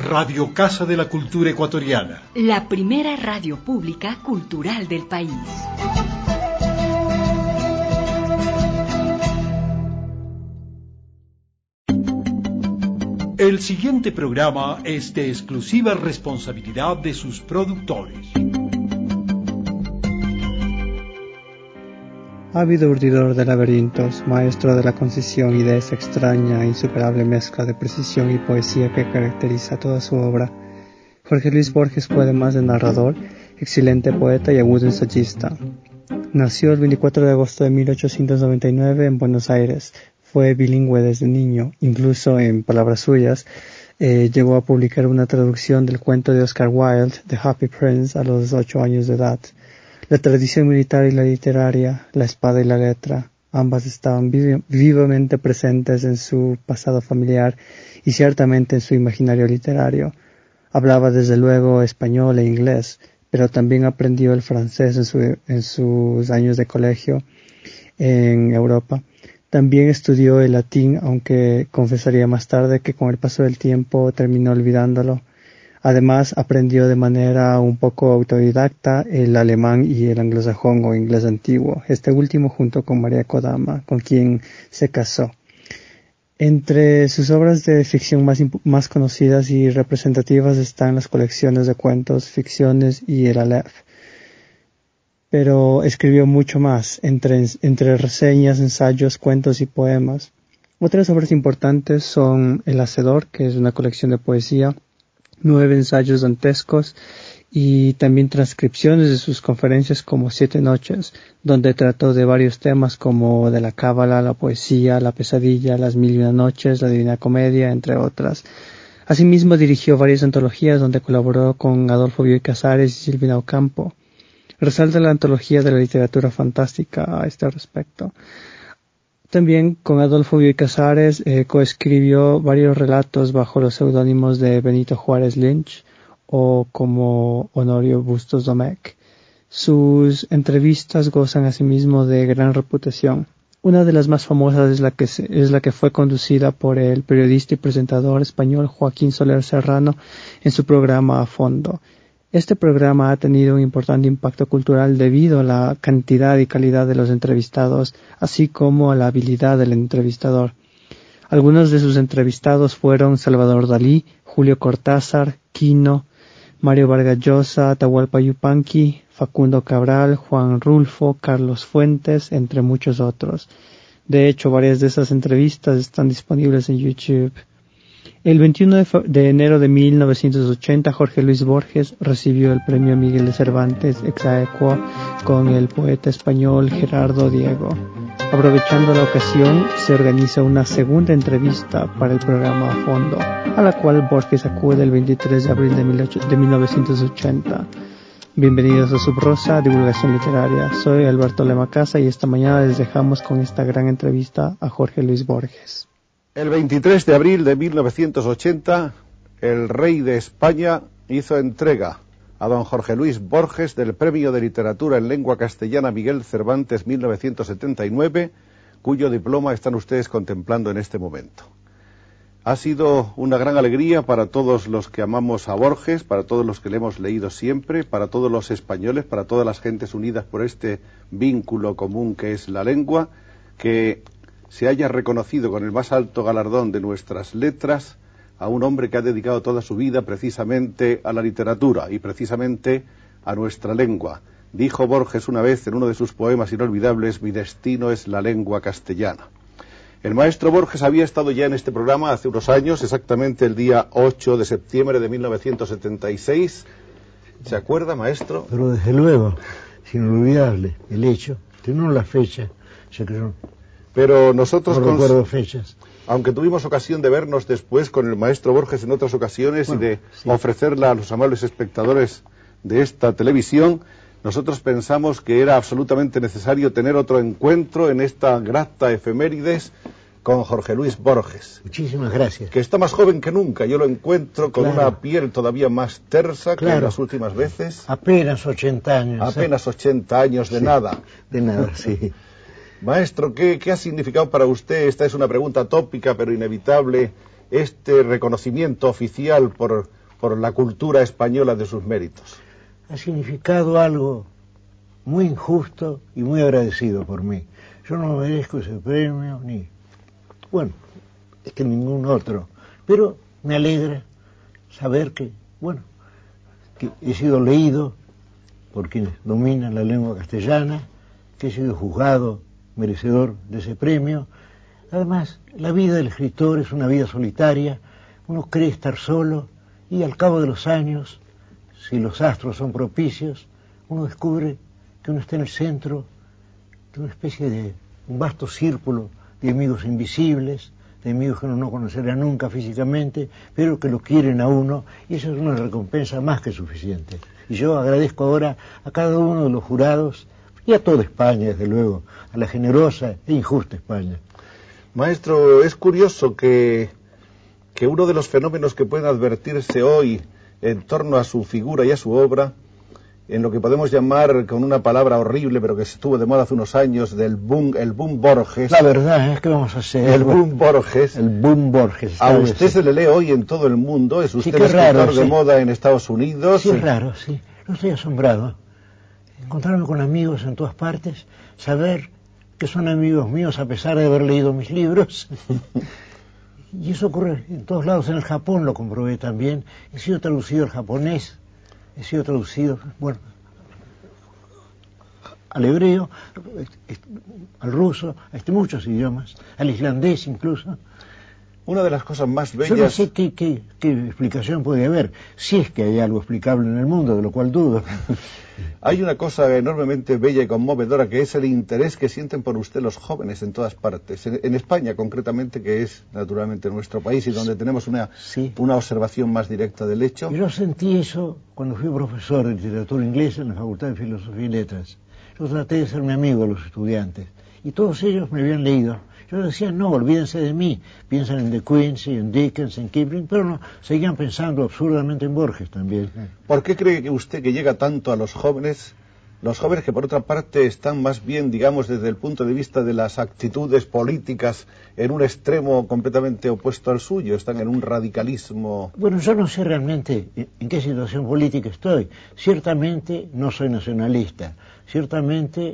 Radio Casa de la Cultura Ecuatoriana. La primera radio pública cultural del país. El siguiente programa es de exclusiva responsabilidad de sus productores. Ávido urdidor de laberintos, maestro de la concisión y de esa extraña e insuperable mezcla de precisión y poesía que caracteriza toda su obra, Jorge Luis Borges fue además de narrador, excelente poeta y agudo ensayista. Nació el 24 de agosto de 1899 en Buenos Aires. Fue bilingüe desde niño, incluso en palabras suyas, llegó a publicar una traducción del cuento de Oscar Wilde, The Happy Prince, a los 8 años de edad. La tradición militar y la literaria, la espada y la letra, ambas estaban vivamente presentes en su pasado familiar y ciertamente en su imaginario literario. Hablaba desde luego español e inglés, pero también aprendió el francés en sus años de colegio en Europa. También estudió el latín, aunque confesaría más tarde que con el paso del tiempo terminó olvidándolo. Además, aprendió de manera un poco autodidacta el alemán y el anglosajón o inglés antiguo, este último junto con María Kodama, con quien se casó. Entre sus obras de ficción más conocidas y representativas están las colecciones de cuentos, ficciones y el Aleph. Pero escribió mucho más, entre reseñas, ensayos, cuentos y poemas. Otras obras importantes son El Hacedor, que es una colección de poesía, 9 ensayos dantescos y también transcripciones de sus conferencias como 7 noches, donde trató de varios temas como de la cábala, la poesía, la pesadilla, las 1001 noches, la Divina Comedia, entre otras. Asimismo dirigió varias antologías donde colaboró con Adolfo Bioy Casares y Silvina Ocampo. Resalta la antología de la literatura fantástica a este respecto. También con Adolfo Bioy Casares coescribió varios relatos bajo los seudónimos de Benito Juárez Lynch o como Honorio Bustos Domecq. Sus entrevistas gozan asimismo de gran reputación. Una de las más famosas es la que fue conducida por el periodista y presentador español Joaquín Soler Serrano en su programa A Fondo. Este programa ha tenido un importante impacto cultural debido a la cantidad y calidad de los entrevistados, así como a la habilidad del entrevistador. Algunos de sus entrevistados fueron Salvador Dalí, Julio Cortázar, Quino, Mario Vargas Llosa, Atahualpa Yupanqui, Facundo Cabral, Juan Rulfo, Carlos Fuentes, entre muchos otros. De hecho, varias de esas entrevistas están disponibles en YouTube. El 21 de enero de 1980, Jorge Luis Borges recibió el premio Miguel de Cervantes ex aequo con el poeta español Gerardo Diego. Aprovechando la ocasión, se organiza una segunda entrevista para el programa A Fondo, a la cual Borges acude el 23 de abril de 1980. Bienvenidos a Subrosa, Divulgación Literaria. Soy Alberto Lemacasa y esta mañana les dejamos con esta gran entrevista a Jorge Luis Borges. El 23 de abril de 1980, el rey de España hizo entrega a don Jorge Luis Borges del Premio de Literatura en Lengua Castellana Miguel Cervantes 1979, cuyo diploma están ustedes contemplando en este momento. Ha sido una gran alegría para todos los que amamos a Borges, para todos los que le hemos leído siempre, para todos los españoles, para todas las gentes unidas por este vínculo común que es la lengua, que se haya reconocido con el más alto galardón de nuestras letras a un hombre que ha dedicado toda su vida precisamente a la literatura y precisamente a nuestra lengua. Dijo Borges una vez en uno de sus poemas inolvidables: mi destino es la lengua castellana. El maestro Borges había estado ya en este programa hace unos años, exactamente el día 8 de septiembre de 1976. ¿Se acuerda, maestro? Pero desde luego, es inolvidable el hecho, no la fecha, yo creo. Pero nosotros no recuerdo fechas. Aunque tuvimos ocasión de vernos después con el maestro Borges en otras ocasiones, bueno, y de ofrecerla a los amables espectadores de esta televisión, nosotros pensamos que era absolutamente necesario tener otro encuentro en esta grata efemérides con Jorge Luis Borges. Muchísimas gracias. Que está más joven que nunca. Yo lo encuentro con una piel todavía más tersa que en las últimas veces. Apenas 80 años. Apenas 80 años de nada. De nada, sí. Maestro, ¿qué ha significado para usted? Esta es una pregunta tópica pero inevitable. Este reconocimiento oficial por por la cultura española de sus méritos? Ha significado algo muy injusto y muy agradecido por mí. Yo no merezco ese premio, bueno, es que ningún otro, pero me alegra saber que he sido leído por quienes dominan la lengua castellana, que he sido juzgado merecedor de ese premio. Además, la vida del escritor es una vida solitaria, uno cree estar solo y al cabo de los años, si los astros son propicios, uno descubre que uno está en el centro de una especie de un vasto círculo de amigos invisibles, de amigos que uno no conocerá nunca físicamente, pero que lo quieren a uno, y eso es una recompensa más que suficiente. Y yo agradezco ahora a cada uno de los jurados, y a toda España, desde luego, a la generosa e injusta España. Maestro, es curioso que uno de los fenómenos que pueden advertirse hoy en torno a su figura y a su obra, en lo que podemos llamar con una palabra horrible, pero que estuvo de moda hace unos años, el boom Borges. La verdad es que vamos a hacer el boom Borges. El boom Borges. A usted se le lee hoy en todo el mundo, es usted escritor raro, de moda en Estados Unidos. Sí, es raro, sí. Yo estoy asombrado. Encontrarme con amigos en todas partes, saber que son amigos míos a pesar de haber leído mis libros. Y eso ocurre en todos lados. En el Japón lo comprobé también. He sido traducido al japonés. He sido traducido, al hebreo, al ruso, a muchos idiomas, al islandés incluso. Una de las cosas más bellas... Yo no sé qué explicación puede haber, si es que hay algo explicable en el mundo, de lo cual dudo. Hay una cosa enormemente bella y conmovedora, que es el interés que sienten por usted los jóvenes en todas partes. En España, concretamente, que es naturalmente nuestro país y donde tenemos una observación más directa del hecho. Yo sentí eso cuando fui profesor de literatura inglesa en la Facultad de Filosofía y Letras. Yo traté de ser mi amigo de los estudiantes y todos ellos me habían leído. Yo decía, no, olvídense de mí, piensan en De Quincey, en Dickens, en Kipling, pero no, seguían pensando absurdamente en Borges también. ¿Por qué cree que usted que llega tanto a los jóvenes que por otra parte están más bien, digamos, desde el punto de vista de las actitudes políticas, en un extremo completamente opuesto al suyo, están en un radicalismo? Bueno, yo no sé realmente en qué situación política estoy. Ciertamente no soy nacionalista, ciertamente,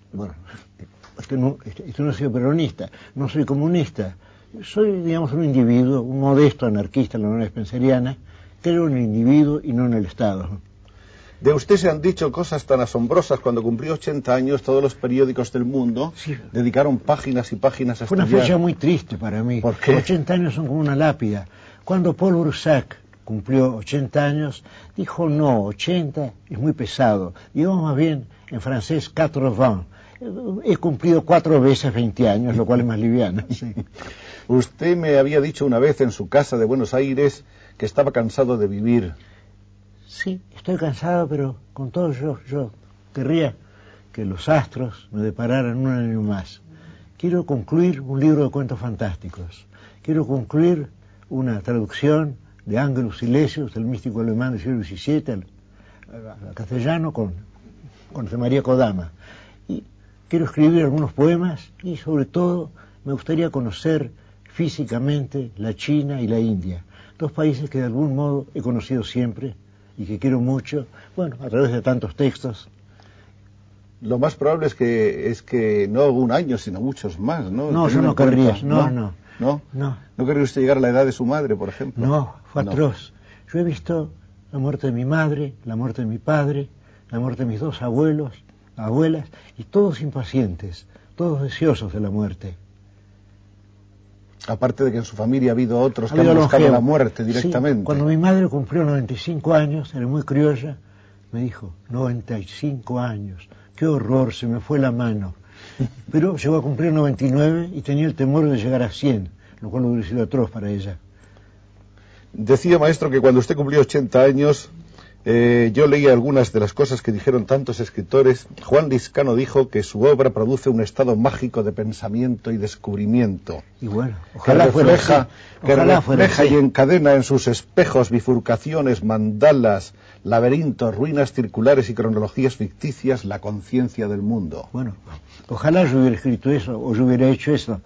no he sido peronista, no soy comunista. Soy, digamos, un individuo, un modesto anarquista en la Unión Spenceriana, creo en el individuo y no en el Estado. De usted se han dicho cosas tan asombrosas. Cuando cumplió 80 años, todos los periódicos del mundo dedicaron páginas y páginas a estudiar. Fue una fecha muy triste para mí. ¿Por qué? 80 años son como una lápida. Cuando Paul Boursac cumplió 80 años, dijo, no, 80 es muy pesado. Digamos más bien, en francés, 80. He cumplido 4 veces 20 años, lo cual es más liviano. Sí. Usted me había dicho una vez en su casa de Buenos Aires que estaba cansado de vivir. Sí, estoy cansado, pero con todo yo querría que los astros me depararan un año más. Quiero concluir un libro de cuentos fantásticos. Quiero concluir una traducción de Angelus Silesius, el místico alemán del siglo XVII, al castellano con José María Kodama. Y quiero escribir algunos poemas y, sobre todo, me gustaría conocer físicamente la China y la India, dos países que de algún modo he conocido siempre y que quiero mucho, a través de tantos textos. Lo más probable es que no un año, sino muchos más, ¿no? No, yo no querría, no. ¿No querría usted llegar a la edad de su madre, por ejemplo? No, fue atroz. Yo he visto la muerte de mi madre, la muerte de mi padre, la muerte de mis 2 abuelas, y todos impacientes, todos deseosos de la muerte. Aparte de que en su familia ha habido otros que han buscado la muerte directamente. Sí, cuando mi madre cumplió 95 años, era muy criolla, me dijo, 95 años, qué horror, se me fue la mano. Pero llegó a cumplir 99 y tenía el temor de llegar a 100, lo cual hubiera sido atroz para ella. Decía, maestro, que cuando usted cumplió 80 años, yo leí algunas de las cosas que dijeron tantos escritores. Juan Liscano dijo que su obra produce un estado mágico de pensamiento y descubrimiento. Y bueno, ojalá refleja y encadena en sus espejos bifurcaciones, mandalas, laberintos, ruinas circulares y cronologías ficticias la conciencia del mundo. Bueno, ojalá yo hubiera escrito eso o yo hubiera hecho eso.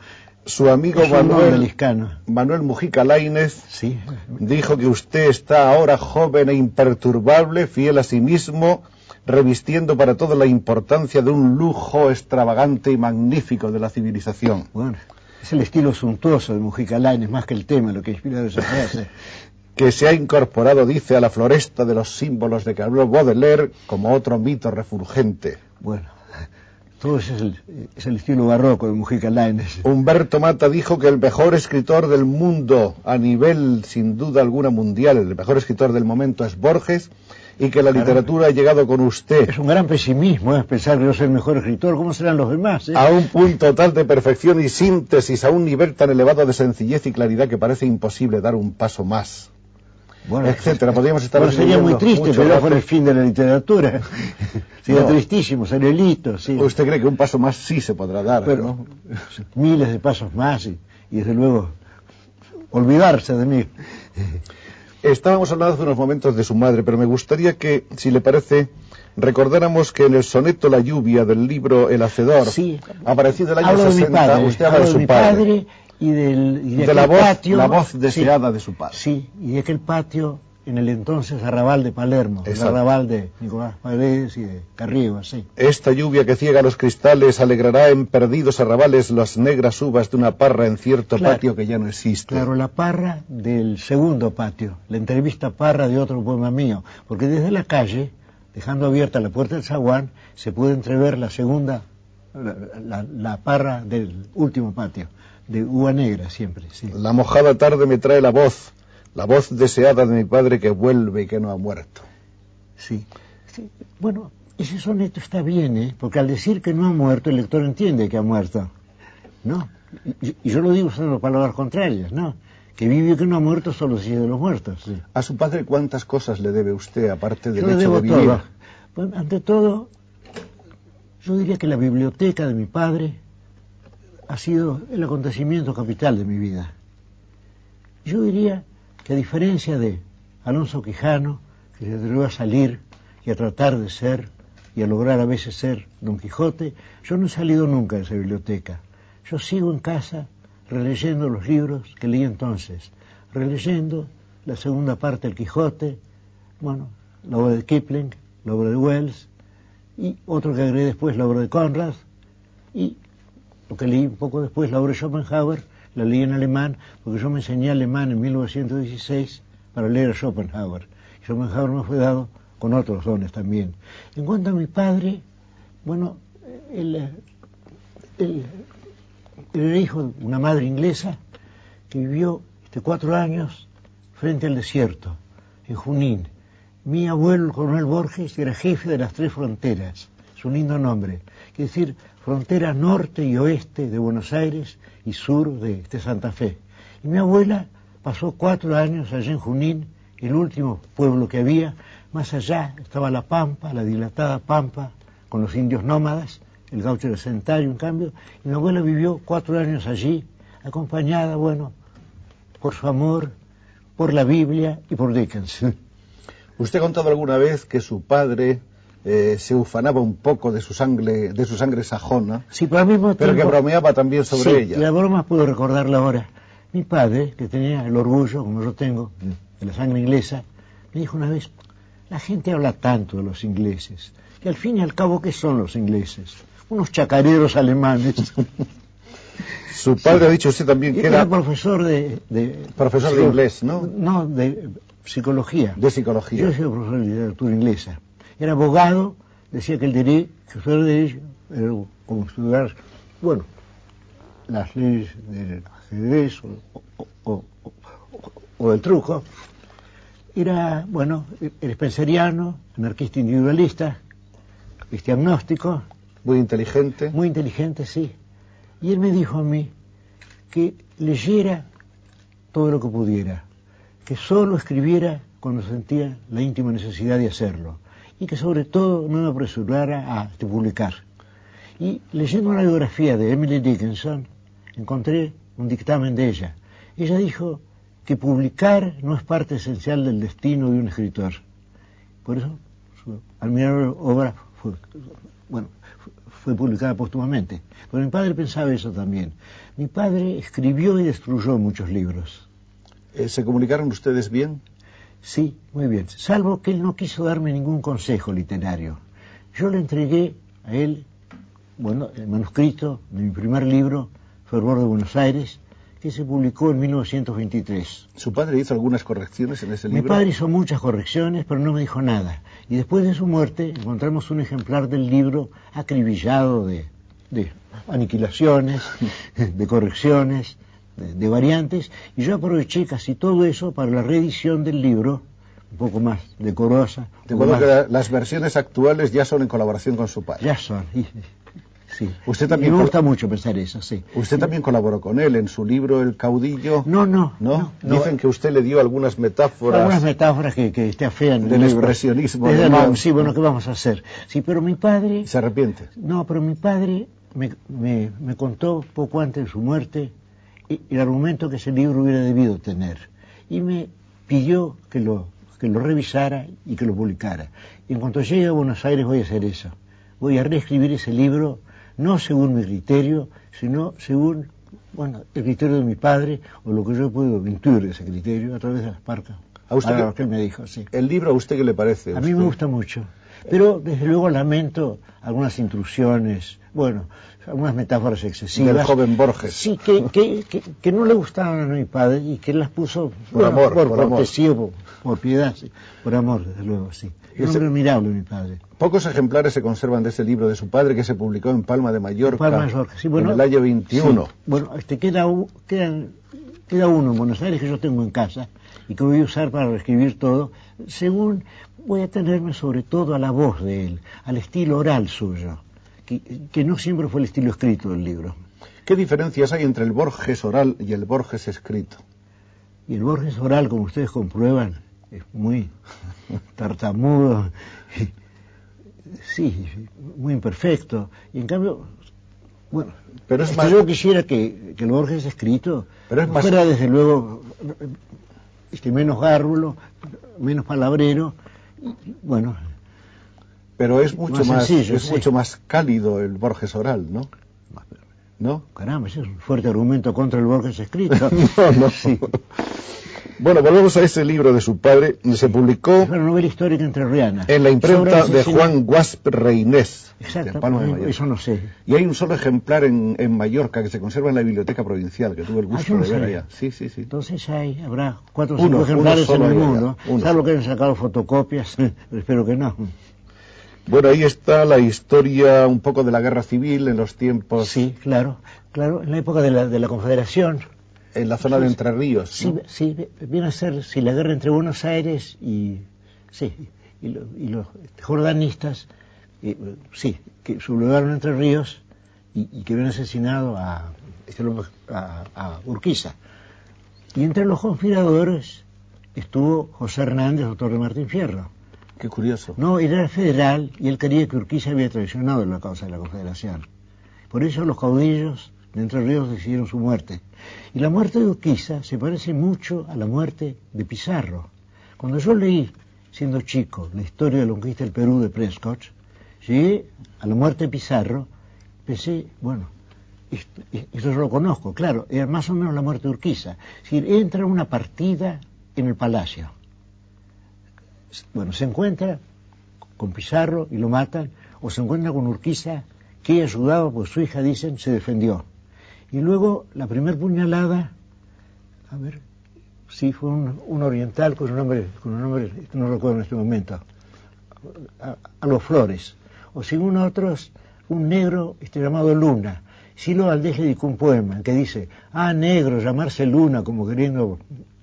Su amigo Manuel Mujica Lainez sí, dijo que usted está ahora joven e imperturbable, fiel a sí mismo, revistiendo para todo la importancia de un lujo extravagante y magnífico de la civilización. Bueno, es el estilo suntuoso de Mujica Lainez, más que el tema, lo que ha inspirado esa frase. Que se ha incorporado, dice, a la floresta de los símbolos de que habló Baudelaire como otro mito refulgente. Bueno, todo ese es el estilo barroco de Mujica Lainez. Humberto Mata dijo que el mejor escritor del mundo, a nivel sin duda alguna mundial, el mejor escritor del momento es Borges, y que la literatura ha llegado con usted. Es un gran pesimismo, pensar que yo soy el mejor escritor. ¿Cómo serán los demás? A un punto tal de perfección y síntesis, a un nivel tan elevado de sencillez y claridad que parece imposible dar un paso más. Bueno, etcétera. Podríamos estar sería muy triste, pero no fuera el fin de la literatura. Sería No. Tristísimo, sería el hito, sí. ¿Usted cree que un paso más sí se podrá dar? Pero, ¿no? Miles de pasos más y desde luego olvidarse de mí. Estábamos hablando hace unos momentos de su madre, pero me gustaría que, si le parece, recordáramos que en el soneto La lluvia del libro El Hacedor, sí, aparecido el año hablo 60, de mi padre, usted habla de su mi padre. Y de la voz, patio, la voz deseada de su padre. Sí, y de aquel patio en el entonces arrabal de Palermo, el arrabal de Nicolás Paredes y de Carriego, sí. Esta lluvia que ciega los cristales alegrará en perdidos arrabales las negras uvas de una parra en cierto patio que ya no existe. Claro, la parra del segundo patio, la entrevista parra de otro poema mío, porque desde la calle, dejando abierta la puerta del zaguán, se puede entrever la segunda, la parra del último patio, de uva negra siempre, sí. La mojada tarde me trae la voz deseada de mi padre que vuelve y que no ha muerto. Sí, sí. Bueno, ese soneto está bien, porque al decir que no ha muerto, el lector entiende que ha muerto, ¿no? Y yo lo digo usando palabras contrarias, ¿no? Que vive y que no ha muerto solo si es de los muertos. Sí. ¿A su padre cuántas cosas le debe usted, aparte del yo hecho debo de vivir? Todo. Bueno, ante todo, yo diría que la biblioteca de mi padre ha sido el acontecimiento capital de mi vida. Yo diría que a diferencia de Alonso Quijano, que se atrevió a salir y a tratar de ser y a lograr a veces ser Don Quijote, yo no he salido nunca de esa biblioteca. Yo sigo en casa releyendo los libros que leí entonces, releyendo la segunda parte del Quijote, bueno, la obra de Kipling, la obra de Wells, y otro que agregué después, la obra de Conrad, y lo que leí un poco después, la obra de Schopenhauer, la leí en alemán, porque yo me enseñé alemán en 1916 para leer a Schopenhauer. Schopenhauer me fue dado con otros dones también. En cuanto a mi padre, bueno, él era hijo de una madre inglesa que vivió 4 años frente al desierto, en Junín. Mi abuelo, el coronel Borges, era jefe de las 3 fronteras. Es un lindo nombre. Quiere decir, frontera norte y oeste de Buenos Aires y sur de Santa Fe. Y mi abuela pasó 4 años allá en Junín, el último pueblo que había. Más allá estaba la Pampa, la dilatada Pampa, con los indios nómadas. El gaucho era sedentario, en cambio. Y mi abuela vivió 4 años allí, acompañada, bueno, por su amor, por la Biblia y por Dickens. ¿Usted ha contado alguna vez que su padre se ufanaba un poco de su sangre sajona, sí, pero, al mismo tiempo, pero que bromeaba también sobre ella? Y la broma puedo recordarla ahora. Mi padre, que tenía el orgullo, como yo tengo, de la sangre inglesa, me dijo una vez, la gente habla tanto de los ingleses, que al fin y al cabo, ¿qué son los ingleses? Unos chacareros alemanes. Su padre ha dicho usted también que era profesor profesor de inglés, ¿no? No, de psicología. De psicología. Yo soy profesor de literatura inglesa. Era abogado, decía que el derecho era como estudiar, bueno, las leyes del ajedrez o del truco. Era, bueno, era spenceriano, anarquista individualista, cristiagnóstico. Muy inteligente. Muy inteligente, sí. Y él me dijo a mí que leyera todo lo que pudiera, que solo escribiera cuando sentía la íntima necesidad de hacerlo, y que sobre todo no me apresurara a publicar. Y leyendo una biografía de Emily Dickinson, encontré un dictamen de ella. Ella dijo que publicar no es parte esencial del destino de un escritor. Por eso su admirable obra fue publicada póstumamente. Pero mi padre pensaba eso también. Mi padre escribió y destruyó muchos libros. ¿Se comunicaron ustedes bien? Sí, muy bien. Salvo que él no quiso darme ningún consejo literario. Yo le entregué a él, bueno, el manuscrito de mi primer libro, Fervor de Buenos Aires, que se publicó en 1923. ¿Su padre hizo algunas correcciones en ese libro? Mi padre hizo muchas correcciones, pero no me dijo nada. Y después de su muerte encontramos un ejemplar del libro acribillado de aniquilaciones, de correcciones, de variantes, y yo aproveché casi todo eso para la reedición del libro, un poco más decorosa. De modo que las versiones actuales ya son en colaboración con su padre. Ya son, sí. Usted también me gusta mucho pensar eso, sí. ¿Usted también colaboró con él en su libro El Caudillo? No. Dicen que usted le dio algunas metáforas. Algunas metáforas que te afean del expresionismo. Sí, bueno, ¿qué vamos a hacer? Sí, pero mi padre... ¿Se arrepiente? No, pero mi padre me contó poco antes de su muerte el argumento que ese libro hubiera debido tener. Y me pidió que lo revisara y que lo publicara. Y en cuanto llegue a Buenos Aires voy a hacer eso. Voy a reescribir ese libro, no según mi criterio, sino según, bueno, el criterio de mi padre, o lo que yo puedo intuir de ese criterio a través de las parcas. ¿A usted lo que él me dijo, sí. ¿El libro a usted qué le parece? A mí me gusta mucho. Pero desde luego lamento algunas intrusiones, bueno, algunas metáforas excesivas. Del joven Borges. Sí, que no le gustaban a mi padre y que él las puso por amor, por cortesía, por piedad, sí, por amor, desde luego, sí. Es un hombre admirable, mi padre. Pocos ejemplares se conservan de ese libro de su padre que se publicó en Palma de Mallorca, sí, bueno, en el año 21. Sí, bueno, queda uno en Buenos Aires que yo tengo en casa y que voy a usar para reescribir todo, según voy a tenerme sobre todo a la voz de él, al estilo oral suyo, que no siempre fue el estilo escrito del libro. ¿Qué diferencias hay entre el Borges oral y el Borges escrito? Y el Borges oral, como ustedes comprueban, es muy tartamudo, sí, muy imperfecto, y en cambio, bueno, pero es más... yo quisiera que el Borges escrito fuera desde luego menos gárrulo, menos palabrero, bueno. Pero es mucho más sencillo, mucho más cálido el Borges oral, ¿no? ¿No? Caramba, ese es un fuerte argumento contra el Borges escrito. No. Sí. Bueno, volvemos a ese libro de su padre. Se publicó... Es una novela histórica entrerriana. En la imprenta de Juan Guasp Reinés. Exacto, de eso no sé. Y hay un solo ejemplar en Mallorca que se conserva en la biblioteca provincial, que tuve el gusto de ver allá. Sí. Entonces habrá 4 o 5 ejemplares en el mundo. Salvo que hayan sacado fotocopias, pero espero que no. Bueno, ahí está la historia un poco de la guerra civil en los tiempos... Sí, claro, en la época de la Confederación. En la zona de Entre Ríos, ¿no? Sí, viene a ser la guerra entre Buenos Aires y los jordanistas, que sublevaron Entre Ríos y que habían asesinado a Urquiza. Y entre los conspiradores estuvo José Hernández, autor de Martín Fierro. Qué curioso. No, él era federal y él creía que Urquiza había traicionado la causa de la Confederación. Por eso los caudillos de Entre Ríos decidieron su muerte. Y la muerte de Urquiza se parece mucho a la muerte de Pizarro. Cuando yo leí, siendo chico, la historia de la conquista del Perú de Prescott, llegué a la muerte de Pizarro, pensé, bueno, eso yo lo conozco, claro, era más o menos la muerte de Urquiza. Es decir, entra una partida en el palacio. Bueno, se encuentra con Pizarro y lo matan, o se encuentra con Urquiza, que ayudado, pues su hija, dicen, se defendió. Y luego la primer puñalada, fue un oriental con un nombre que no recuerdo en este momento, a los Flores. O según otros, un negro llamado Luna. Silo Valdés le dedicó un poema que dice, negro, llamarse Luna, como queriendo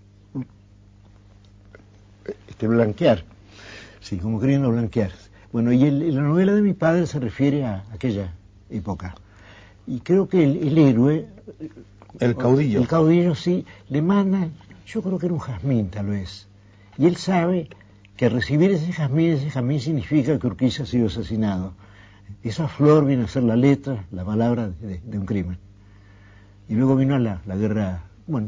blanquear. Sí, como queriendo blanquear. Bueno, y la novela de mi padre se refiere a aquella época. Y creo que el héroe... El caudillo. El caudillo, sí, le manda, yo creo que era un jazmín, tal vez. Y él sabe que recibir ese jazmín significa que Urquiza ha sido asesinado. Esa flor viene a ser la letra, la palabra de un crimen. Y luego vino la guerra,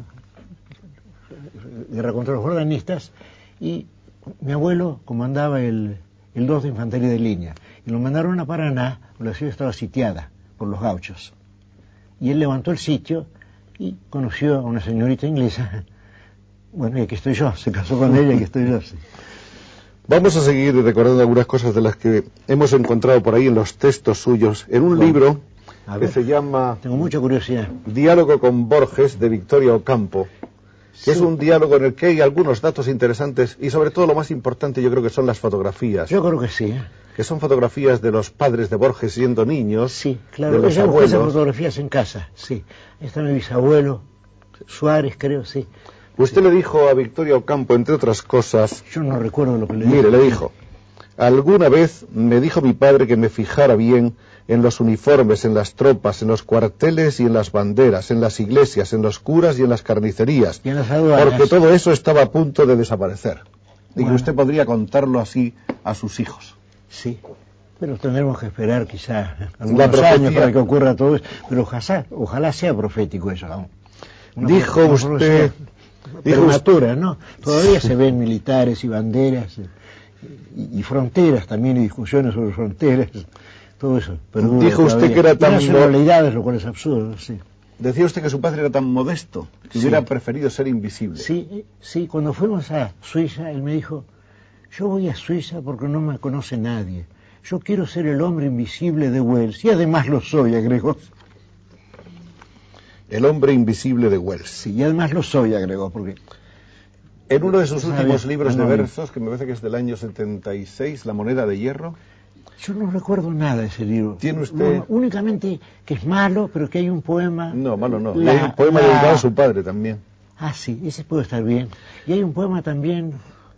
guerra contra los jordanistas, y mi abuelo comandaba el 2 de Infantería de Línea. y lo mandaron a Paraná, la ciudad estaba sitiada por los gauchos. Y él levantó el sitio y conoció a una señorita inglesa. Bueno, y aquí estoy yo, se casó con ella y aquí estoy yo. Sí. Vamos a seguir recordando algunas cosas de las que hemos encontrado por ahí en los textos suyos, en un libro que se llama... Tengo mucha curiosidad. Diálogo con Borges, de Victoria Ocampo, que es un diálogo en el que hay algunos datos interesantes y sobre todo lo más importante yo creo que son las fotografías. Yo creo que sí, que son fotografías de los padres de Borges siendo niños. Sí, claro, de los ella buscó abuelos. esas fotografías en casa, sí. Está mi bisabuelo, Suárez, creo, sí. Usted le dijo a Victoria Ocampo, entre otras cosas... Yo no recuerdo lo que le dijo. Mire, le dijo, alguna vez me dijo mi padre que me fijara bien en los uniformes, en las tropas, en los cuarteles y en las banderas, en las iglesias, en los curas y en las carnicerías, y en las aduanas, porque todo eso estaba a punto de desaparecer. Y bueno, que usted podría contarlo así a sus hijos. Sí, pero tendremos que esperar quizá algunos años para que ocurra todo eso, pero ojalá sea profético eso. Dijo usted... Prematura, ¿no? Todavía se ven militares y banderas y fronteras también, y discusiones sobre fronteras, todo eso. Pero dijo usted que era tan... nacionalidades, lo cual es absurdo, sí. Decía usted que su padre era tan modesto que hubiera preferido ser invisible. Sí, sí, cuando fuimos a Suiza, él me dijo, yo voy a Suiza porque no me conoce nadie. Yo quiero ser el hombre invisible de Wells, y además lo soy, agregó. El hombre invisible de Wells. Sí, y además lo soy, agregó, porque... En uno de sus últimos libros de versos, que me parece que es del año 76, La moneda de hierro... Yo no recuerdo nada de ese libro. ¿Tiene usted...? No, únicamente que es malo, pero que hay un poema... No, malo no. Y hay un poema dedicado a su padre también. Ah, sí, ese puede estar bien. Y hay un poema también...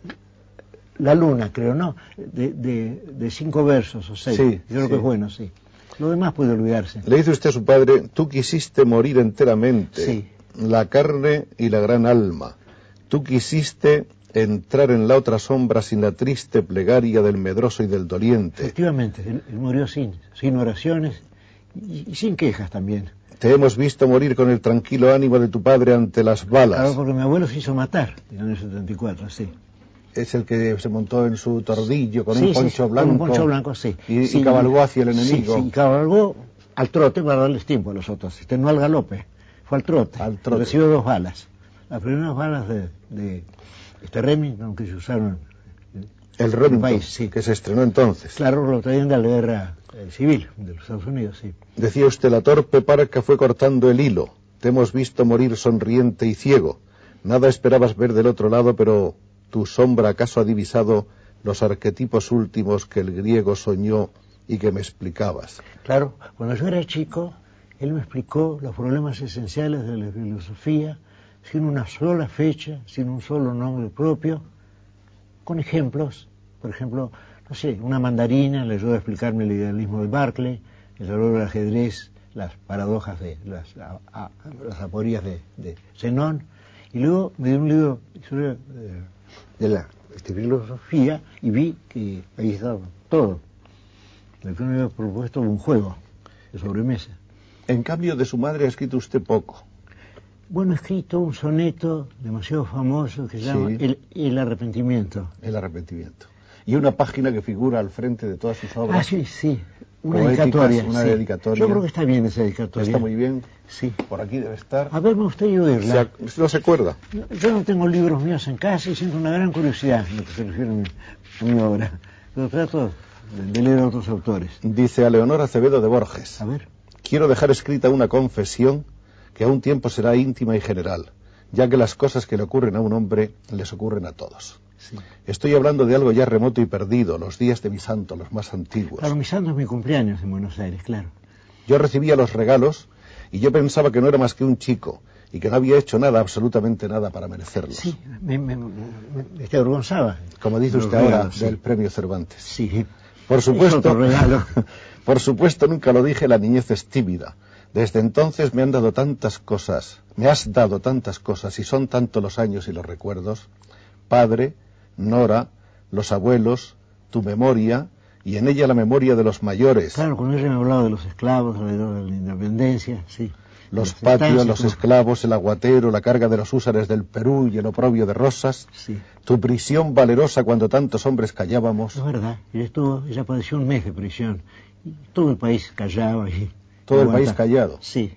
La luna, creo, ¿no? De 5 versos o 6. Sí, yo creo que es bueno, sí. Lo demás puede olvidarse. Le dice usted a su padre, tú quisiste morir enteramente, sí, la carne y la gran alma. Tú quisiste entrar en la otra sombra sin la triste plegaria del medroso y del doliente. Efectivamente, él murió sin oraciones y sin quejas también. Te hemos visto morir con el tranquilo ánimo de tu padre ante las balas. Claro, porque mi abuelo se hizo matar en el año 74, sí. Es el que se montó en su tordillo con un poncho blanco. Con un poncho blanco, sí. Y cabalgó hacia el enemigo. Sí, cabalgó al trote para darles tiempo a los otros. No al galope, fue al trote. Al trote. Recibió 2 balas. Las primeras balas de Remington que se usaron el en Remington, país, sí. Que se estrenó entonces. Claro, lo traían de la guerra civil de los Estados Unidos, sí. Decía usted, la torpe parca fue cortando el hilo. Te hemos visto morir sonriente y ciego. Nada esperabas ver del otro lado, pero... ¿Tu sombra acaso ha divisado los arquetipos últimos que el griego soñó y que me explicabas? Claro, cuando yo era chico, él me explicó los problemas esenciales de la filosofía, sin una sola fecha, sin un solo nombre propio, con ejemplos. Por ejemplo, no sé, una mandarina le ayudó a explicarme el idealismo de Berkeley, el valor del ajedrez, las paradojas de las aporías de Zenón, y luego me dio un libro de la filosofía y vi que ahí estaba todo. El que me había propuesto un juego de sobremesa. En cambio, de su madre ha escrito usted poco. Bueno, he escrito un soneto demasiado famoso que se llama El arrepentimiento. El arrepentimiento. Y una página que figura al frente de todas sus obras. Ah, sí, sí. Una poéticas, dedicatoria. Una dedicatoria. Yo creo que está bien esa dedicatoria. Está muy bien. Sí. Por aquí debe estar. A ver, me gustaría oírla. ¿No se acuerda? Yo no tengo libros míos en casa y siento una gran curiosidad en lo que se refiere a mi obra. Pero trato de leer a otros autores. Dice a Leonor Acevedo de Borges. A ver. Quiero dejar escrita una confesión que a un tiempo será íntima y general, ya que las cosas que le ocurren a un hombre les ocurren a todos. Sí. Estoy hablando de algo ya remoto y perdido, los días de mi santo, los más antiguos. Claro, mi santo es mi cumpleaños en Buenos Aires, claro. Yo recibía los regalos y yo pensaba que no era más que un chico y que no había hecho nada, absolutamente nada para merecerlos. Sí, me avergonzaba. Como dice usted ahora, del premio Cervantes. Sí. Por supuesto, otro regalo. Por supuesto, nunca lo dije, la niñez es tímida. Desde entonces me has dado tantas cosas y son tantos los años y los recuerdos. Padre, Nora, los abuelos, tu memoria y en ella la memoria de los mayores. Claro, cuando ella me hablaba de los esclavos, de la independencia, sí. Los patios, los esclavos, el aguatero, la carga de los húsares del Perú y el oprobio de Rosas. Sí. Tu prisión valerosa cuando tantos hombres callábamos. Es verdad, ella padeció un mes de prisión. Y todo el país callaba. Todo el país callado. Sí.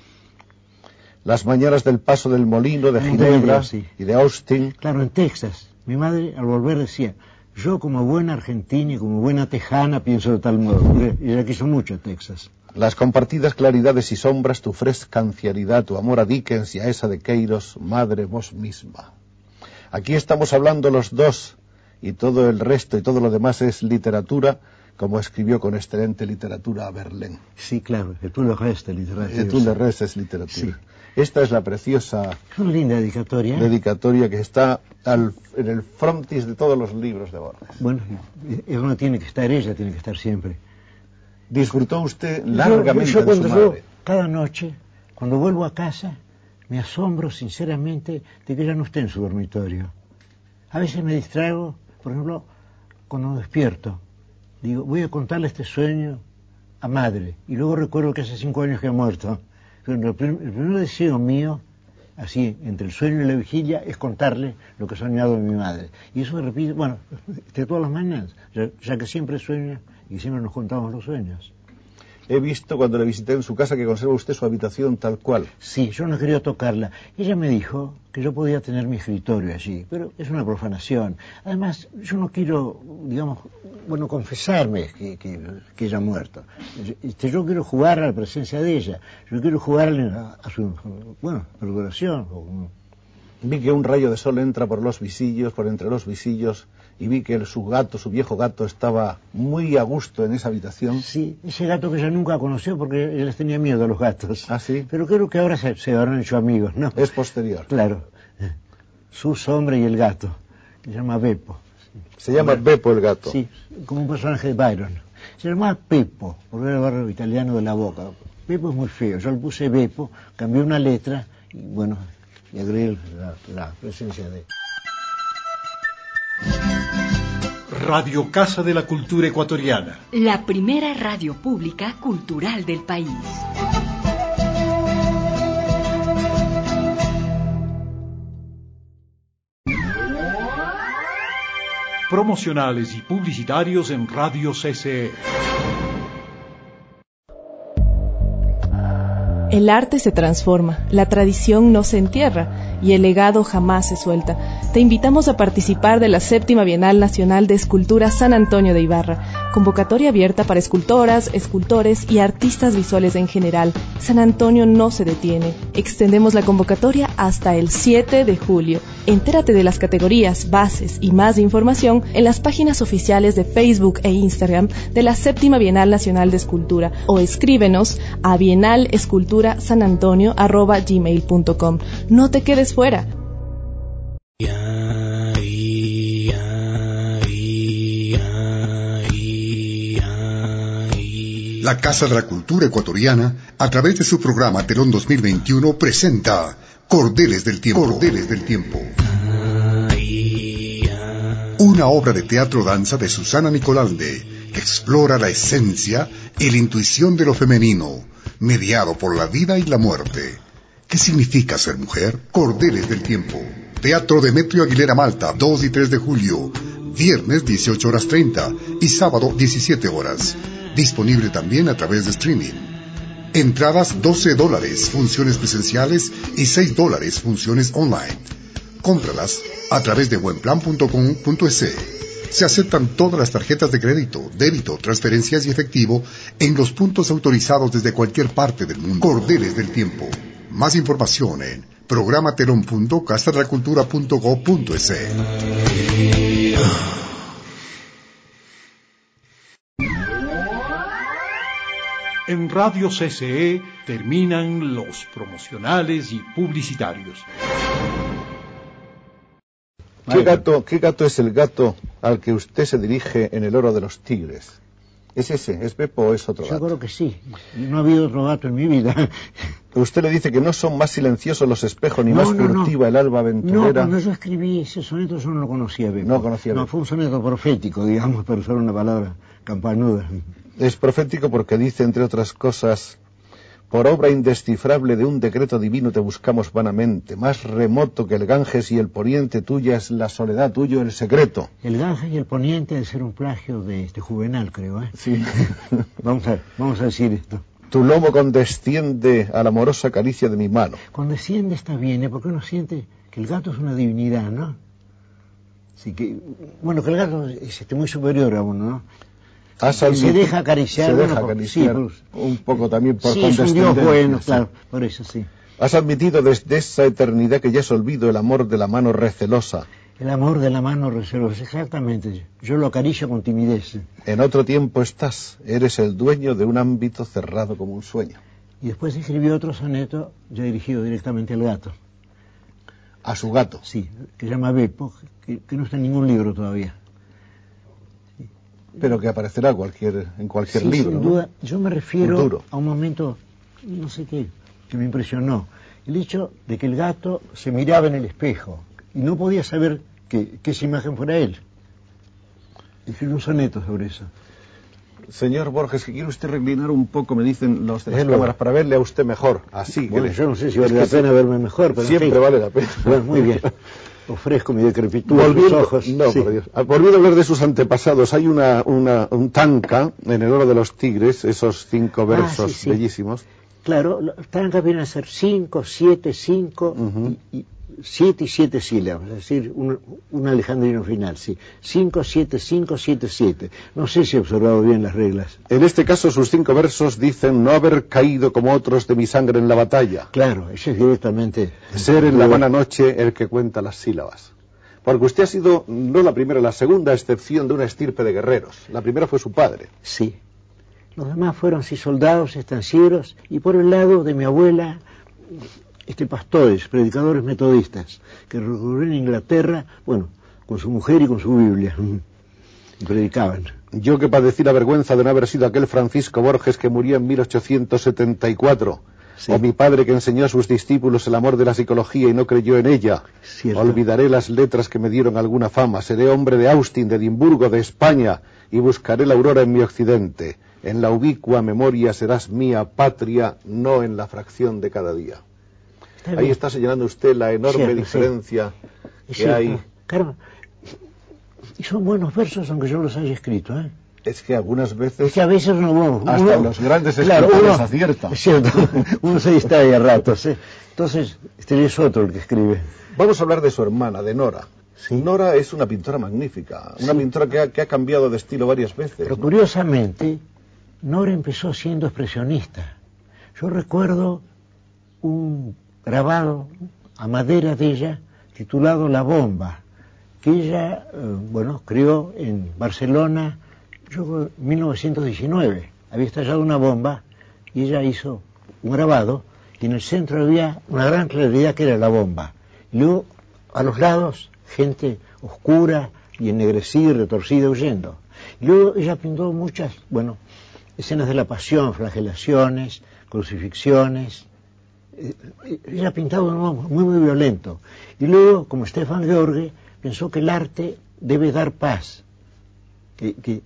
Las mañanas del Paso del Molino, de Un Ginebra día, sí. y de Austin. Claro, en Texas. Mi madre al volver decía, yo como buena argentina y como buena tejana pienso de tal modo. Porque ella quiso mucho a Texas. Las compartidas claridades y sombras, tu fresca ancianidad, tu amor a Dickens y a esa de Queiroz, madre vos misma. Aquí estamos hablando los dos, y todo el resto y todo lo demás es literatura, como escribió con excelente literatura a Verlaine. Sí, claro, el tout le reste, literatura. El tout le reste es literatura. Sí. Esta es la preciosa Es una linda dedicatoria. dedicatoria que está en el frontis de todos los libros de Borges. Bueno, uno tiene que estar, ella tiene que estar siempre. Disfrutó usted largamente yo de su cuando madre. cada noche, cuando vuelvo a casa, me asombro sinceramente de que ella no esté en su dormitorio. A veces me distraigo, por ejemplo, cuando despierto. Digo, voy a contarle este sueño a madre. Y luego recuerdo que hace 5 años que ha muerto. Pero el primer deseo mío, así, entre el sueño y la vigilia, es contarle lo que he soñado de mi madre. Y eso me repite, bueno, de todas las mañanas, ya que siempre sueño y siempre nos contamos los sueños. He visto cuando le visité en su casa que conserva usted su habitación tal cual. Sí, yo no quería tocarla. Ella me dijo que yo podía tener mi escritorio allí, pero es una profanación. Además, yo no quiero, digamos, bueno, confesarme que ella ha muerto. Yo quiero jugar a la presencia de ella. Yo quiero jugar a su, bueno, perduración. Vi que un rayo de sol entra por los visillos, por entre los visillos, y vi que su gato, su viejo gato, estaba muy a gusto en esa habitación. Sí, ese gato que ella nunca conoció porque él les tenía miedo a los gatos. ¿Ah, sí? Pero creo que ahora se habrán hecho amigos, ¿no? Es posterior. Claro. Su sombra y el gato. Se llama Beppo. Se llama Beppo el gato. Sí, como un personaje de Byron. Se llamaba Peppo, porque era el barrio italiano de La Boca. Beppo es muy feo. Yo le puse Beppo, cambié una letra y bueno, y agregué la presencia de... Radio Casa de la Cultura Ecuatoriana. La primera radio pública cultural del país. Promocionales y publicitarios en Radio CCE. El arte se transforma, la tradición no se entierra y el legado jamás se suelta. Te invitamos a participar de la 7ª Bienal Nacional de Escultura San Antonio de Ibarra. Convocatoria abierta para escultoras, escultores y artistas visuales en general. San Antonio no se detiene. Extendemos la convocatoria hasta el 7 de julio. Entérate de las categorías, bases y más información en las páginas oficiales de Facebook e Instagram de la 7ª Bienal Nacional de Escultura o escríbenos a bienalesculturasanantonio@gmail.com. No te quedes fuera. La Casa de la Cultura Ecuatoriana, a través de su programa Telón 2021, presenta Cordeles del Tiempo. Cordeles del Tiempo. Una obra de teatro-danza de Susana Nicolalde, que explora la esencia y la intuición de lo femenino, mediado por la vida y la muerte. ¿Qué significa ser mujer? Cordeles del Tiempo. Teatro Demetrio Aguilera Malta, 2 y 3 de julio. Viernes 18:30 y sábado 17 horas. Disponible también a través de streaming. Entradas $12, funciones presenciales y $6, funciones online. Cómpralas a través de buenplan.com.es. Se aceptan todas las tarjetas de crédito, débito, transferencias y efectivo en los puntos autorizados desde cualquier parte del mundo. Cordeles del Tiempo. Más información en programateron.casadelacultura.go.es. En Radio CCE terminan los promocionales y publicitarios. ¿Qué gato es el gato al que usted se dirige en el Oro de los Tigres? ¿Es ese? ¿Es Beppo o es otro gato? Yo creo que sí. No ha habido otro gato en mi vida. Usted le dice que no son más silenciosos los espejos ni más furtiva el alba aventurera. No, cuando yo escribí ese soneto yo no lo conocía a Beppo. No conocía a Beppo. No, fue un soneto profético, digamos, para usar una palabra campanuda. Es profético porque dice, entre otras cosas, Por obra indescifrable de un decreto divino te buscamos vanamente. Más remoto que el Ganges y el poniente, tuya es la soledad, tuyo el secreto. El Ganges y el poniente debe ser un plagio de Juvenal, creo, ¿eh? Sí. Vamos a decir esto. Tu lomo condesciende a la amorosa caricia de mi mano. Condesciende está bien, ¿eh? Porque uno siente que el gato es una divinidad, ¿no? Así que, bueno, que el gato es muy superior a uno, ¿no? Se deja acariciar. Se deja acariciar, sí, un poco también por condescendencia. Sí, es un Dios bueno, claro, por eso sí. Has admitido desde esa eternidad que ya es olvido el amor de la mano recelosa. El amor de la mano recelosa, exactamente. Yo lo acaricio con timidez. En otro tiempo estás, eres el dueño de un ámbito cerrado como un sueño. Y después escribió otro soneto, ya dirigido directamente al gato. ¿A su gato? Sí, que se llama Beppo, que no está en ningún libro todavía. Pero que aparecerá en cualquier libro, sin ¿no? duda. Yo me refiero futuro. A un momento, no sé qué, que me impresionó. El hecho de que el gato se miraba en el espejo y no podía saber que esa imagen fuera él. Escribí un soneto sobre eso. Señor Borges, que quiere usted reclinar un poco, me dicen los de las cámaras, para verle a usted mejor. Así bueno, que yo no sé si vale la pena verme mejor, pero siempre vale la pena. Bueno, muy bien. Ofrezco mi decrepitud a sus ojos. No, sí. Por Dios. Volviendo a hablar de sus antepasados, hay un tanca en el Oro de los Tigres, esos 5 versos sí. Bellísimos. Claro, tanca viene a ser 5, 7, 5 y 7 y 7 sílabas, es decir, un alejandrino final, sí. 5, 7, 5, 7, 7. No sé si he observado bien las reglas. En este caso, sus 5 versos dicen: no haber caído como otros de mi sangre en la batalla. Claro, eso es directamente... Ser en la buena noche el que cuenta las sílabas. Porque usted ha sido, no la primera, la segunda excepción de una estirpe de guerreros. La primera fue su padre. Sí. Los demás fueron sí soldados, estancieros, y por el lado de mi abuela... pastores, predicadores metodistas, que recorrieron Inglaterra, bueno, con su mujer y con su Biblia, y predicaban. Yo que padecí la vergüenza de no haber sido aquel Francisco Borges que murió en 1874, sí. O mi padre que enseñó a sus discípulos el amor de la psicología y no creyó en ella. Cierto. Olvidaré las letras que me dieron alguna fama, seré hombre de Austin, de Edimburgo, de España, y buscaré la aurora en mi occidente. En la ubicua memoria serás mía, patria, no en la fracción de cada día. Ahí está señalando usted la enorme diferencia que hay. Claro, y son buenos versos aunque yo los haya escrito, ¿eh? Es que algunas veces... Es que a veces hasta los grandes escritores aciertan. Es cierto, uno se distrae a ratos, ¿eh? Entonces, este es otro el que escribe. Vamos a hablar de su hermana, de Nora. Sí. Nora es una pintora magnífica, una pintora que ha cambiado de estilo varias veces. Pero curiosamente, Nora empezó siendo expresionista. Yo recuerdo un grabado a madera de ella titulado La Bomba, que ella, crió en Barcelona, yo en 1919. Había estallado una bomba y ella hizo un grabado y en el centro había una gran claridad que era la bomba. Y luego a los lados gente oscura y ennegrecida y retorcida huyendo. Y luego ella pintó muchas, escenas de la pasión, flagelaciones, crucifixiones. Ella ha pintado de un modo muy violento. Y luego, como Stefan George, pensó que el arte debe dar paz, que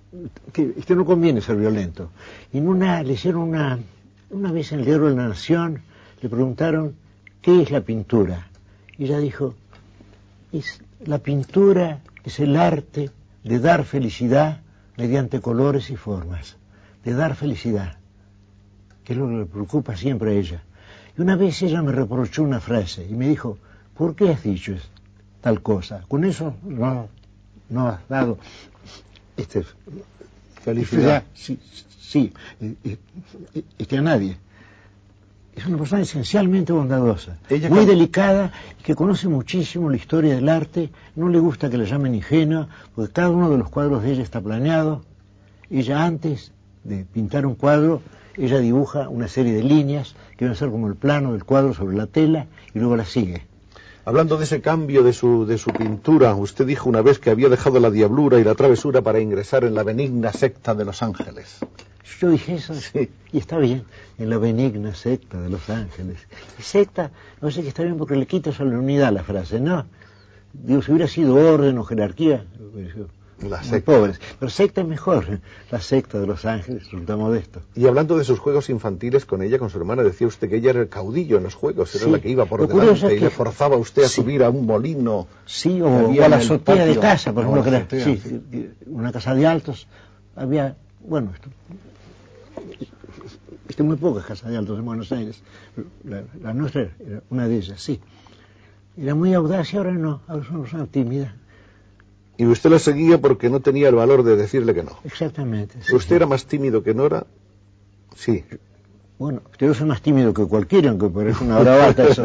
no conviene ser violento. Y le hicieron una vez en el Diario de la Nación, le preguntaron ¿qué es la pintura? Y ella dijo: la pintura es el arte de dar felicidad mediante colores y formas, de dar felicidad, que es lo que le preocupa siempre a ella. Y una vez ella me reprochó una frase y me dijo: ¿por qué has dicho tal cosa? Con eso no has dado felicidad. Sí, a nadie. Es una persona esencialmente bondadosa, muy delicada, que conoce muchísimo la historia del arte. No le gusta que la llamen ingenua, porque cada uno de los cuadros de ella está planeado. Ella, antes de pintar un cuadro, ella dibuja una serie de líneas que van a ser como el plano del cuadro sobre la tela y luego la sigue. Hablando de ese cambio de su pintura, usted dijo una vez que había dejado la diablura y la travesura para ingresar en la benigna secta de los ángeles. Yo dije eso, sí. Y está bien, en la benigna secta de los ángeles. Y secta, no sé que está bien porque le quita solemnidad a la frase, ¿no? Digo, si hubiera sido orden o jerarquía, muy pobres. Pero secta es mejor. La secta de Los Ángeles resulta modesto. Y hablando de sus juegos infantiles con ella, con su hermana, decía usted que ella era el caudillo en los juegos, era la que iba por delante y le forzaba a usted a subir a un molino. Sí, o a la azotea de casa, por ejemplo, que era, una casa de altos. Había, bueno, muy pocas casas de altos en Buenos Aires. La nuestra era una de ellas, sí. Era muy audaz y ahora no, ahora somos una tímida. Y usted la seguía porque no tenía el valor de decirle que no. Exactamente. Sí, ¿usted era más tímido que Nora? Sí. Bueno, yo soy más tímido que cualquiera, aunque parece una bravata eso.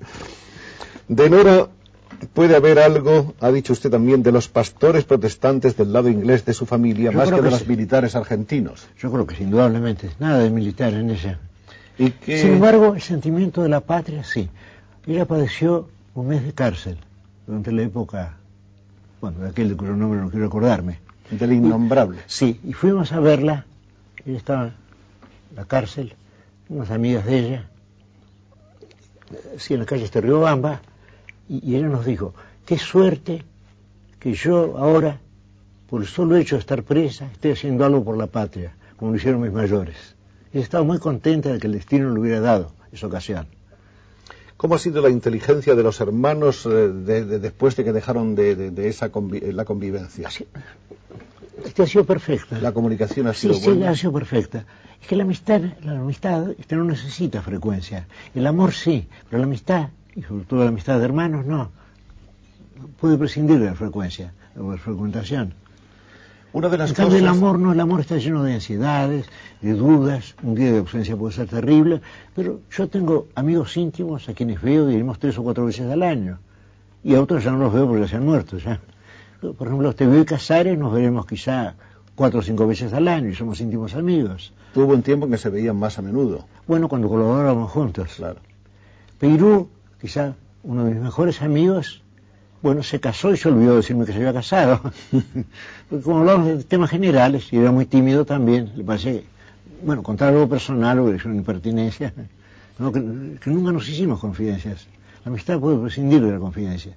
De Nora puede haber algo, ha dicho usted también, de los pastores protestantes del lado inglés de su familia, más que de los militares argentinos. Yo creo que sí, indudablemente, nada de militar en ella. ¿Y qué? Sin embargo, el sentimiento de la patria, sí. Ella padeció un mes de cárcel durante la época, bueno, de aquel de cuyo nombre no quiero acordarme. Del innombrable. Sí, y fuimos a verla, ella estaba en la cárcel, unas amigas de ella, sí, en la calle Riobamba, y ella nos dijo, qué suerte que yo ahora, por el solo hecho de estar presa, esté haciendo algo por la patria, como lo hicieron mis mayores. Ella estaba muy contenta de que el destino le hubiera dado esa ocasión. ¿Cómo ha sido la inteligencia de los hermanos después de que dejaron la convivencia? Sí, ha sido perfecta. La comunicación ha sido buena. Sí, ha sido perfecta. Es que la amistad no necesita frecuencia. El amor sí, pero la amistad, y sobre todo la amistad de hermanos, no. Puede prescindir de la frecuencia, de la frecuentación. Una de las en cambio, cosas... el amor no, el amor está lleno de ansiedades, de dudas, un día de ausencia puede ser terrible, pero yo tengo amigos íntimos a quienes veo, diríamos, 3 o 4 veces al año, y a otros ya no los veo porque se han muerto ya. Por ejemplo, te veo y Casares, nos veremos quizá 4 o 5 veces al año y somos íntimos amigos. Tuvo un tiempo en que se veían más a menudo. Bueno, cuando colaborábamos juntos. Claro. Peirú, quizá uno de mis mejores amigos, bueno, se casó y se olvidó de decirme que se había casado. Porque como hablamos de temas generales, y era muy tímido también, le parece, bueno, contar algo personal o es una impertinencia, no, que nunca nos hicimos confidencias. La amistad puede prescindir de la confidencia.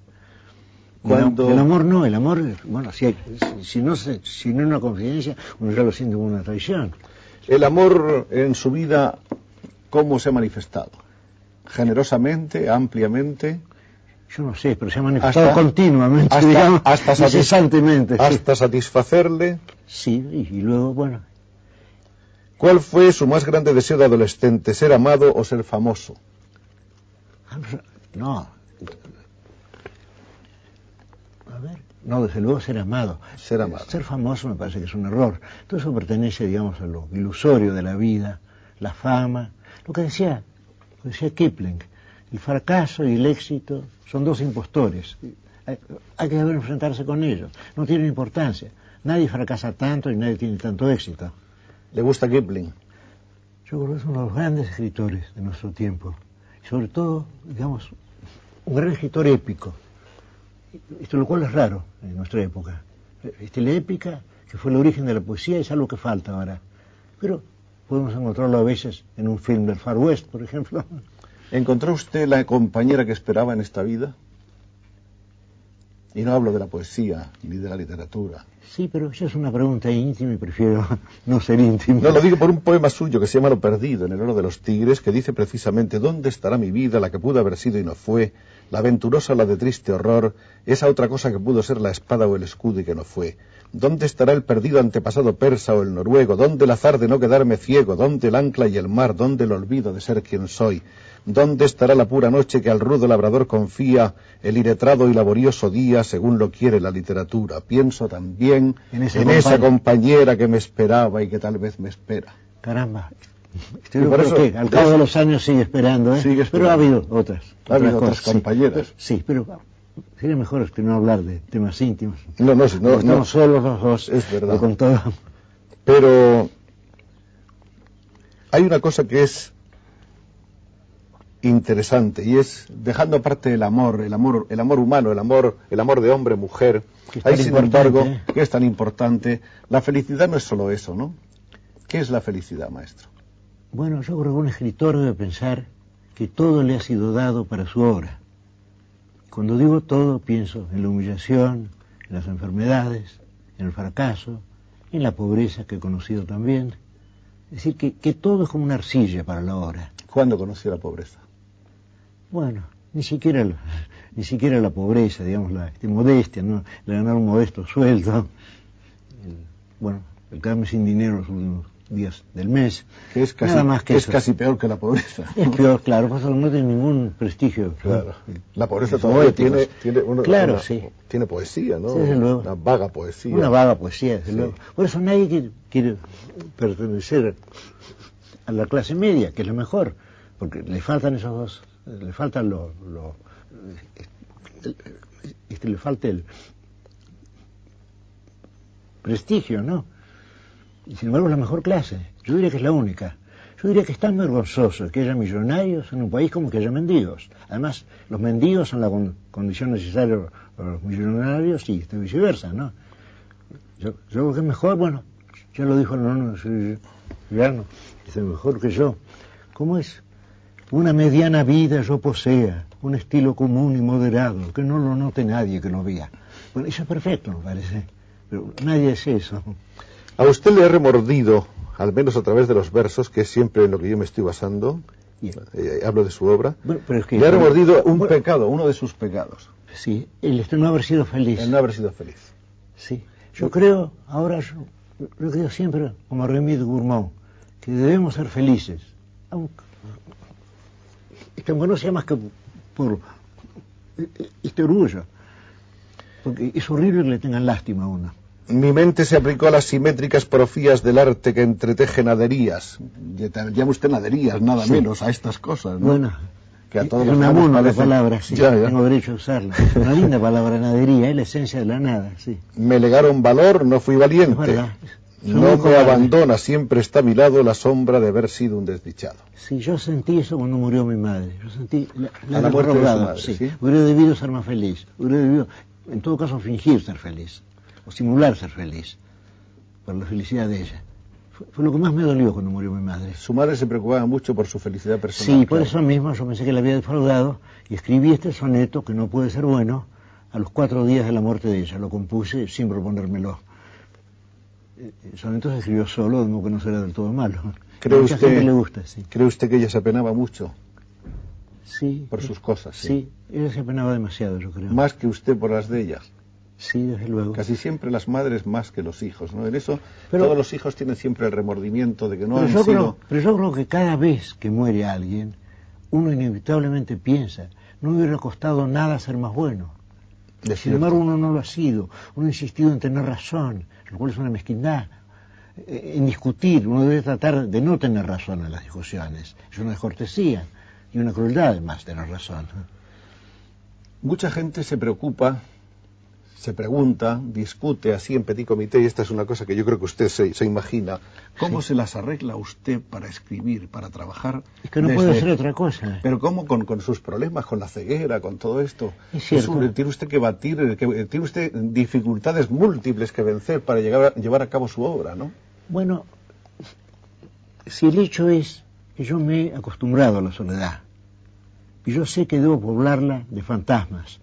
El amor no, el amor, bueno, si no es una confidencia, uno ya lo siente como una traición. El amor en su vida, ¿cómo se ha manifestado? ¿Generosamente, ampliamente? Yo no sé, pero se ha manifestado continuamente, incesantemente. ¿Hasta satisfacerle? Sí, y luego, bueno. ¿Cuál fue su más grande deseo de adolescente, ser amado o ser famoso? No. A ver, no, desde luego ser amado. Ser amado. Ser famoso me parece que es un error. Todo eso pertenece, digamos, a lo ilusorio de la vida, la fama. Lo que decía Kipling, el fracaso y el éxito son 2 impostores. Hay que saber enfrentarse con ellos. No tienen importancia. Nadie fracasa tanto y nadie tiene tanto éxito. ¿Le gusta Kipling? Yo creo que es uno de los grandes escritores de nuestro tiempo. Y sobre todo, digamos, un gran escritor épico. Esto lo cual es raro en nuestra época. La épica, que fue el origen de la poesía, es algo que falta ahora. Pero podemos encontrarlo a veces en un film del Far West, por ejemplo. ¿Encontró usted la compañera que esperaba en esta vida? Y no hablo de la poesía ni de la literatura. Sí, pero esa es una pregunta íntima y prefiero no ser íntimo. No, lo digo por un poema suyo que se llama Lo perdido, en el oro de los tigres, que dice precisamente: ¿dónde estará mi vida, la que pudo haber sido y no fue? La aventurosa, la de triste horror, esa otra cosa que pudo ser la espada o el escudo y que no fue. ¿Dónde estará el perdido antepasado persa o el noruego? ¿Dónde el azar de no quedarme ciego? ¿Dónde el ancla y el mar? ¿Dónde el olvido de ser quien soy? ¿Dónde estará la pura noche que al rudo labrador confía, el iletrado y laborioso día, según lo quiere la literatura? Pienso también en esa compañera que me esperaba y que tal vez me espera. Caramba, que al cabo de los años sigue esperando, ¿eh? Sigue esperando. Pero ha habido otras compañeras. Sí, pero sería mejor que no hablar de temas íntimos. No, estamos solos los dos. Es verdad. Con todo. Pero hay una cosa que es interesante, y es, dejando aparte el amor humano, el amor de hombre, mujer, hay sin embargo, que es tan importante, la felicidad no es solo eso, ¿no? ¿Qué es la felicidad, maestro? Bueno, yo creo que un escritor debe pensar que todo le ha sido dado para su obra. Cuando digo todo, pienso en la humillación, en las enfermedades, en el fracaso, en la pobreza que he conocido también. Es decir, que todo es como una arcilla para la hora. ¿Cuándo conoció la pobreza? Bueno, ni siquiera la pobreza, digamos, la modestia, ¿no? El ganar un modesto sueldo, el quedarme sin dinero los últimos días del mes. Que es casi, nada más que es eso. casi peor que la pobreza. Es peor, claro, pues no tiene ningún prestigio. Claro. La pobreza Es todavía poéticos. Claro, sí. Tiene poesía, ¿no? Sí, desde luego. Una vaga poesía. Una vaga poesía, desde Sí. luego. Por eso nadie quiere pertenecer a la clase media, que es lo mejor, porque le faltan esos dos, le faltan le falta el prestigio, ¿no? Y sin embargo es la mejor clase. Yo diría que es la única. Yo diría que es tan vergonzoso que haya millonarios en un país como que haya mendigos. Además, los mendigos son la condición necesaria para los millonarios y viceversa, ¿no? Yo creo que es mejor, bueno, ya lo dijo el nono Siciliano, es mejor que yo. ¿Cómo es? Una mediana vida yo posea, un estilo común y moderado, que no lo note nadie que lo vea. Bueno, eso es perfecto, me parece, pero nadie es eso. A usted le ha remordido, al menos a través de los versos, que es siempre en lo que yo me estoy basando, hablo de su obra, bueno, pero es que, le ha remordido un pecado, uno de sus pecados. Sí, el no haber sido feliz. El no haber sido feliz. Sí, yo creo, ahora yo creo siempre, como Rémy de Gourmont, que debemos ser felices, aunque no sea más que por este orgullo, porque es horrible que le tengan lástima a uno. Mi mente se aplicó a las simétricas porfías del arte que entreteje naderías. Llama usted naderías, nada Sí. menos, a estas cosas, ¿no? Bueno, Que a todos es los una humanos buena parece- palabra, sí, Ya. tengo derecho a usarla. Una linda palabra, nadería, es la esencia de la nada, sí. Me legaron valor, no fui Es valiente. verdad. Soy No muy me cobarde. abandona, siempre está a mi lado la sombra de haber sido un desdichado. Sí, yo sentí eso cuando murió mi madre. Yo sentí A la muerte de su defraudado, madre, sí. ¿sí? Hubiera debido ser más feliz. Hubiera debido, en todo caso, fingir ser feliz. O simular ser feliz. Por la felicidad de ella. Fue lo que más me dolió cuando murió mi madre. Su madre se preocupaba mucho por su felicidad personal. Sí, por claro. eso mismo yo pensé que la había defraudado y escribí este soneto, que no puede ser bueno, a los 4 días de la muerte de ella. Lo compuse sin proponérmelo. El soneto se escribió solo, de modo que no será del todo malo. ¿Cree A mucha usted- gente le gusta, sí. ¿Cree usted que ella se apenaba mucho Sí. por sus cosas? Sí, ella se apenaba demasiado, yo creo. Más que usted por las de ellas. Sí, desde luego. Casi siempre las madres más que los hijos, ¿no? En eso Pero- todos los hijos tienen siempre el remordimiento de que no pero, han yo sido... yo creo que cada vez que muere alguien, uno inevitablemente piensa, no hubiera costado nada ser más bueno. Es Sin cierto. embargo, uno no lo ha sido. Uno ha insistido en tener razón, lo cual es una mezquindad. En discutir, uno debe tratar de no tener razón en las discusiones. Es una descortesía y una crueldad, además, tener razón. Mucha gente se preocupa, se pregunta, discute así en petit comité, y esta es una cosa que yo creo que usted se imagina. ¿Cómo Sí. se las arregla usted para escribir, para trabajar? Es que no desde- puede ser otra cosa. Pero ¿cómo con sus problemas, con la ceguera, con todo esto? Es cierto. Tiene usted que batir, tiene usted dificultades múltiples que vencer para llevar a cabo su obra, ¿no? Bueno, si el hecho es que yo me he acostumbrado a la soledad, y yo sé que debo poblarla de fantasmas,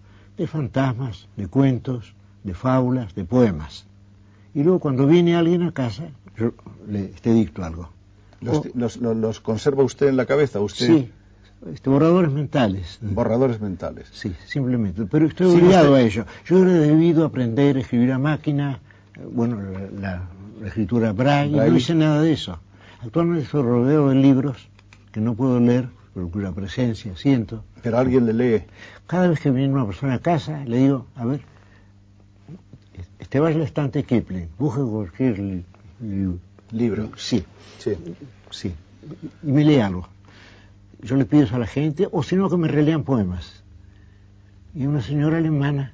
de cuentos, de fábulas, de poemas. Y luego cuando viene alguien a casa, yo le dicto algo. ¿Los conserva usted en la cabeza? ¿Usted? Sí, borradores mentales. Borradores mentales. Sí, simplemente. Pero estoy Sí, obligado usted- a ello. Yo he debido aprender a escribir a máquina, la escritura braille, Braille. no hice nada de eso. Actualmente estoy rodeado de libros que no puedo leer, pero cuya presencia siento. Pero alguien le lee. Cada vez que viene una persona a casa, le digo, a ver, va al estante Kipling, busque cualquier Libro. Sí, Sí. sí. Y me lee algo. Yo le pido eso a la gente, o si no, que me relean poemas. Y una señora alemana,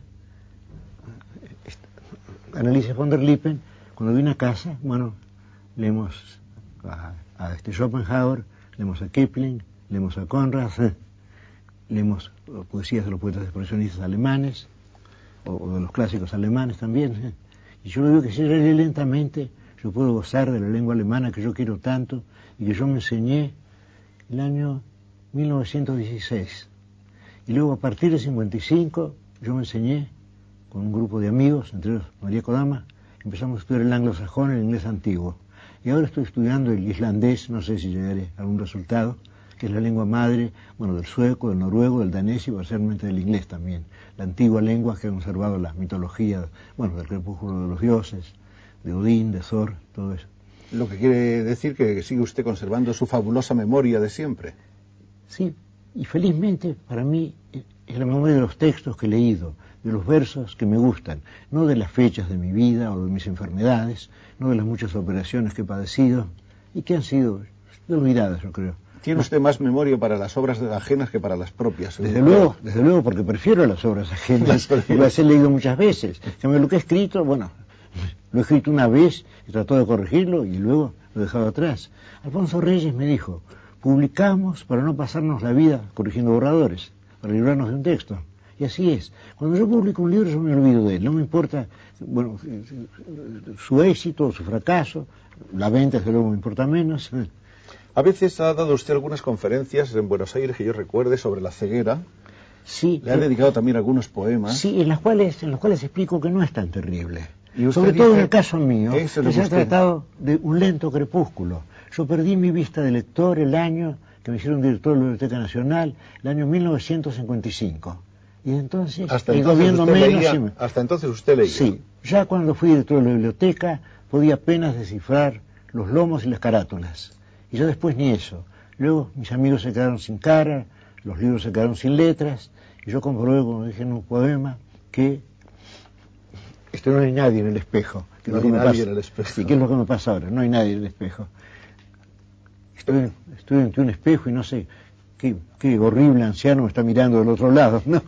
Anneliese von der Lippen, cuando vine a casa, bueno, leemos a Schopenhauer, leemos a Kipling, leemos a Conrad, leemos poesías de los poetas expresionistas alemanes, o de los clásicos alemanes también. Y yo le digo que si yo lee lentamente, yo puedo gozar de la lengua alemana que yo quiero tanto y que yo me enseñé el año 1916. Y luego a partir de 55 yo me enseñé con un grupo de amigos, entre ellos María Kodama, empezamos a estudiar el anglosajón, el inglés antiguo. Y ahora estoy estudiando el islandés, no sé si llegaré a algún resultado, que es la lengua madre, bueno, del sueco, del noruego, del danés y parcialmente del inglés también. La antigua lengua que ha conservado la mitología, bueno, del crepúsculo de los dioses, de Odín, de Thor, todo eso. Lo que quiere decir que sigue usted conservando su fabulosa memoria de siempre. Sí, y felizmente para mí es la memoria de los textos que he leído, de los versos que me gustan, no de las fechas de mi vida o de mis enfermedades, no de las muchas operaciones que he padecido y que han sido olvidadas, yo creo. ¿Tiene usted más memoria para las obras ajenas que para las propias? Desde luego, porque prefiero las obras ajenas, y las he leído muchas veces. Lo que he escrito, bueno, lo he escrito una vez y trató de corregirlo y luego lo he dejado atrás. Alfonso Reyes me dijo, publicamos para no pasarnos la vida corrigiendo borradores, para librarnos de un texto. Y así es. Cuando yo publico un libro yo me olvido de él, no me importa, bueno, su éxito o su fracaso, la venta desde luego me importa menos. A veces ha dado usted algunas conferencias en Buenos Aires que yo recuerde sobre la ceguera. Sí. Le ha dedicado también algunos poemas. Sí, en los cuales explico que no es tan terrible. Y sobre todo en el caso mío, que se ha tratado de un lento crepúsculo. Yo perdí mi vista de lector el año que me hicieron director de la Biblioteca Nacional, el año 1955. Y entonces, hasta entonces usted leía. Sí, ya cuando fui director de la biblioteca podía apenas descifrar los lomos y las carátulas. Y yo después ni eso. Luego mis amigos se quedaron sin cara, los libros se quedaron sin letras, y yo comprobé, como dije en un poema, que no hay nadie en el espejo. No hay nadie en el espejo. Sí, ¿qué es lo que me pasa ahora? No hay nadie en el espejo. Estoy ante un espejo y no sé qué horrible anciano me está mirando del otro lado, ¿no?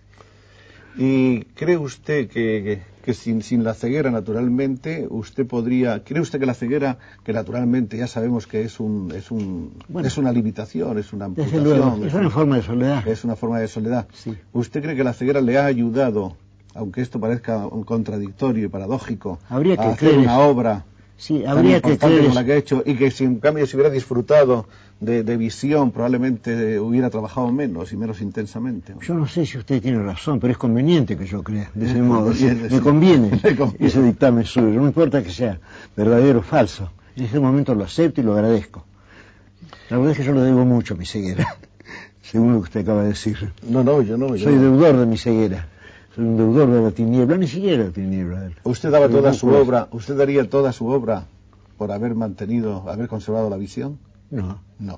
¿Y cree usted que sin la ceguera, naturalmente, cree usted que la ceguera, que naturalmente ya sabemos que es una limitación, es una amputación? Desde luego, es una forma de soledad. Es una forma de soledad. Sí. ¿Usted cree que la ceguera le ha ayudado, aunque esto parezca un contradictorio y paradójico, a hacer una obra tan importante como la que ha hecho, y que si en cambio se hubiera disfrutado de visión, probablemente hubiera trabajado menos y menos intensamente? Yo no sé si usted tiene razón, pero es conveniente que yo crea de ese modo. Me conviene ese dictamen suyo, no me importa que sea verdadero o falso. En este momento lo acepto y lo agradezco. La verdad es que yo le debo mucho a mi ceguera, según lo que usted acaba de decir. No, yo no. Soy deudor de mi ceguera. Soy un deudor de la tiniebla, ni siquiera la tiniebla. ¿Usted daba toda su obra, usted daría toda su obra por haber conservado la visión? No.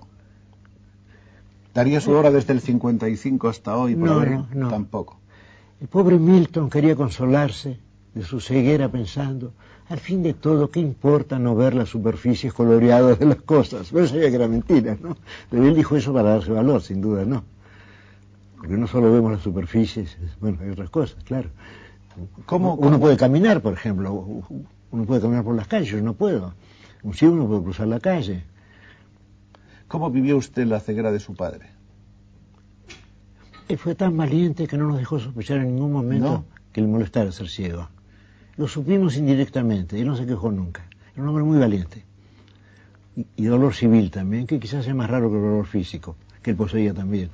¿Daría su obra desde el 55 hasta hoy? No. Tampoco. El pobre Milton quería consolarse de su ceguera pensando, al fin de todo, ¿qué importa no ver las superficies coloreadas de las cosas? Pero sabía que era mentira, ¿no? Pero él dijo eso para darse valor, sin duda, ¿no? Porque no solo vemos las superficies, bueno, hay otras cosas, claro. Uno puede caminar, por ejemplo, uno puede caminar por las calles, yo no puedo. Un ciego no puede cruzar la calle. ¿Cómo vivió usted la ceguera de su padre? Él fue tan valiente que no nos dejó sospechar en ningún momento que le molestara ser ciego. Lo supimos indirectamente, él no se quejó nunca. Era un hombre muy valiente. Y dolor civil también, que quizás sea más raro que el dolor físico, que él poseía también.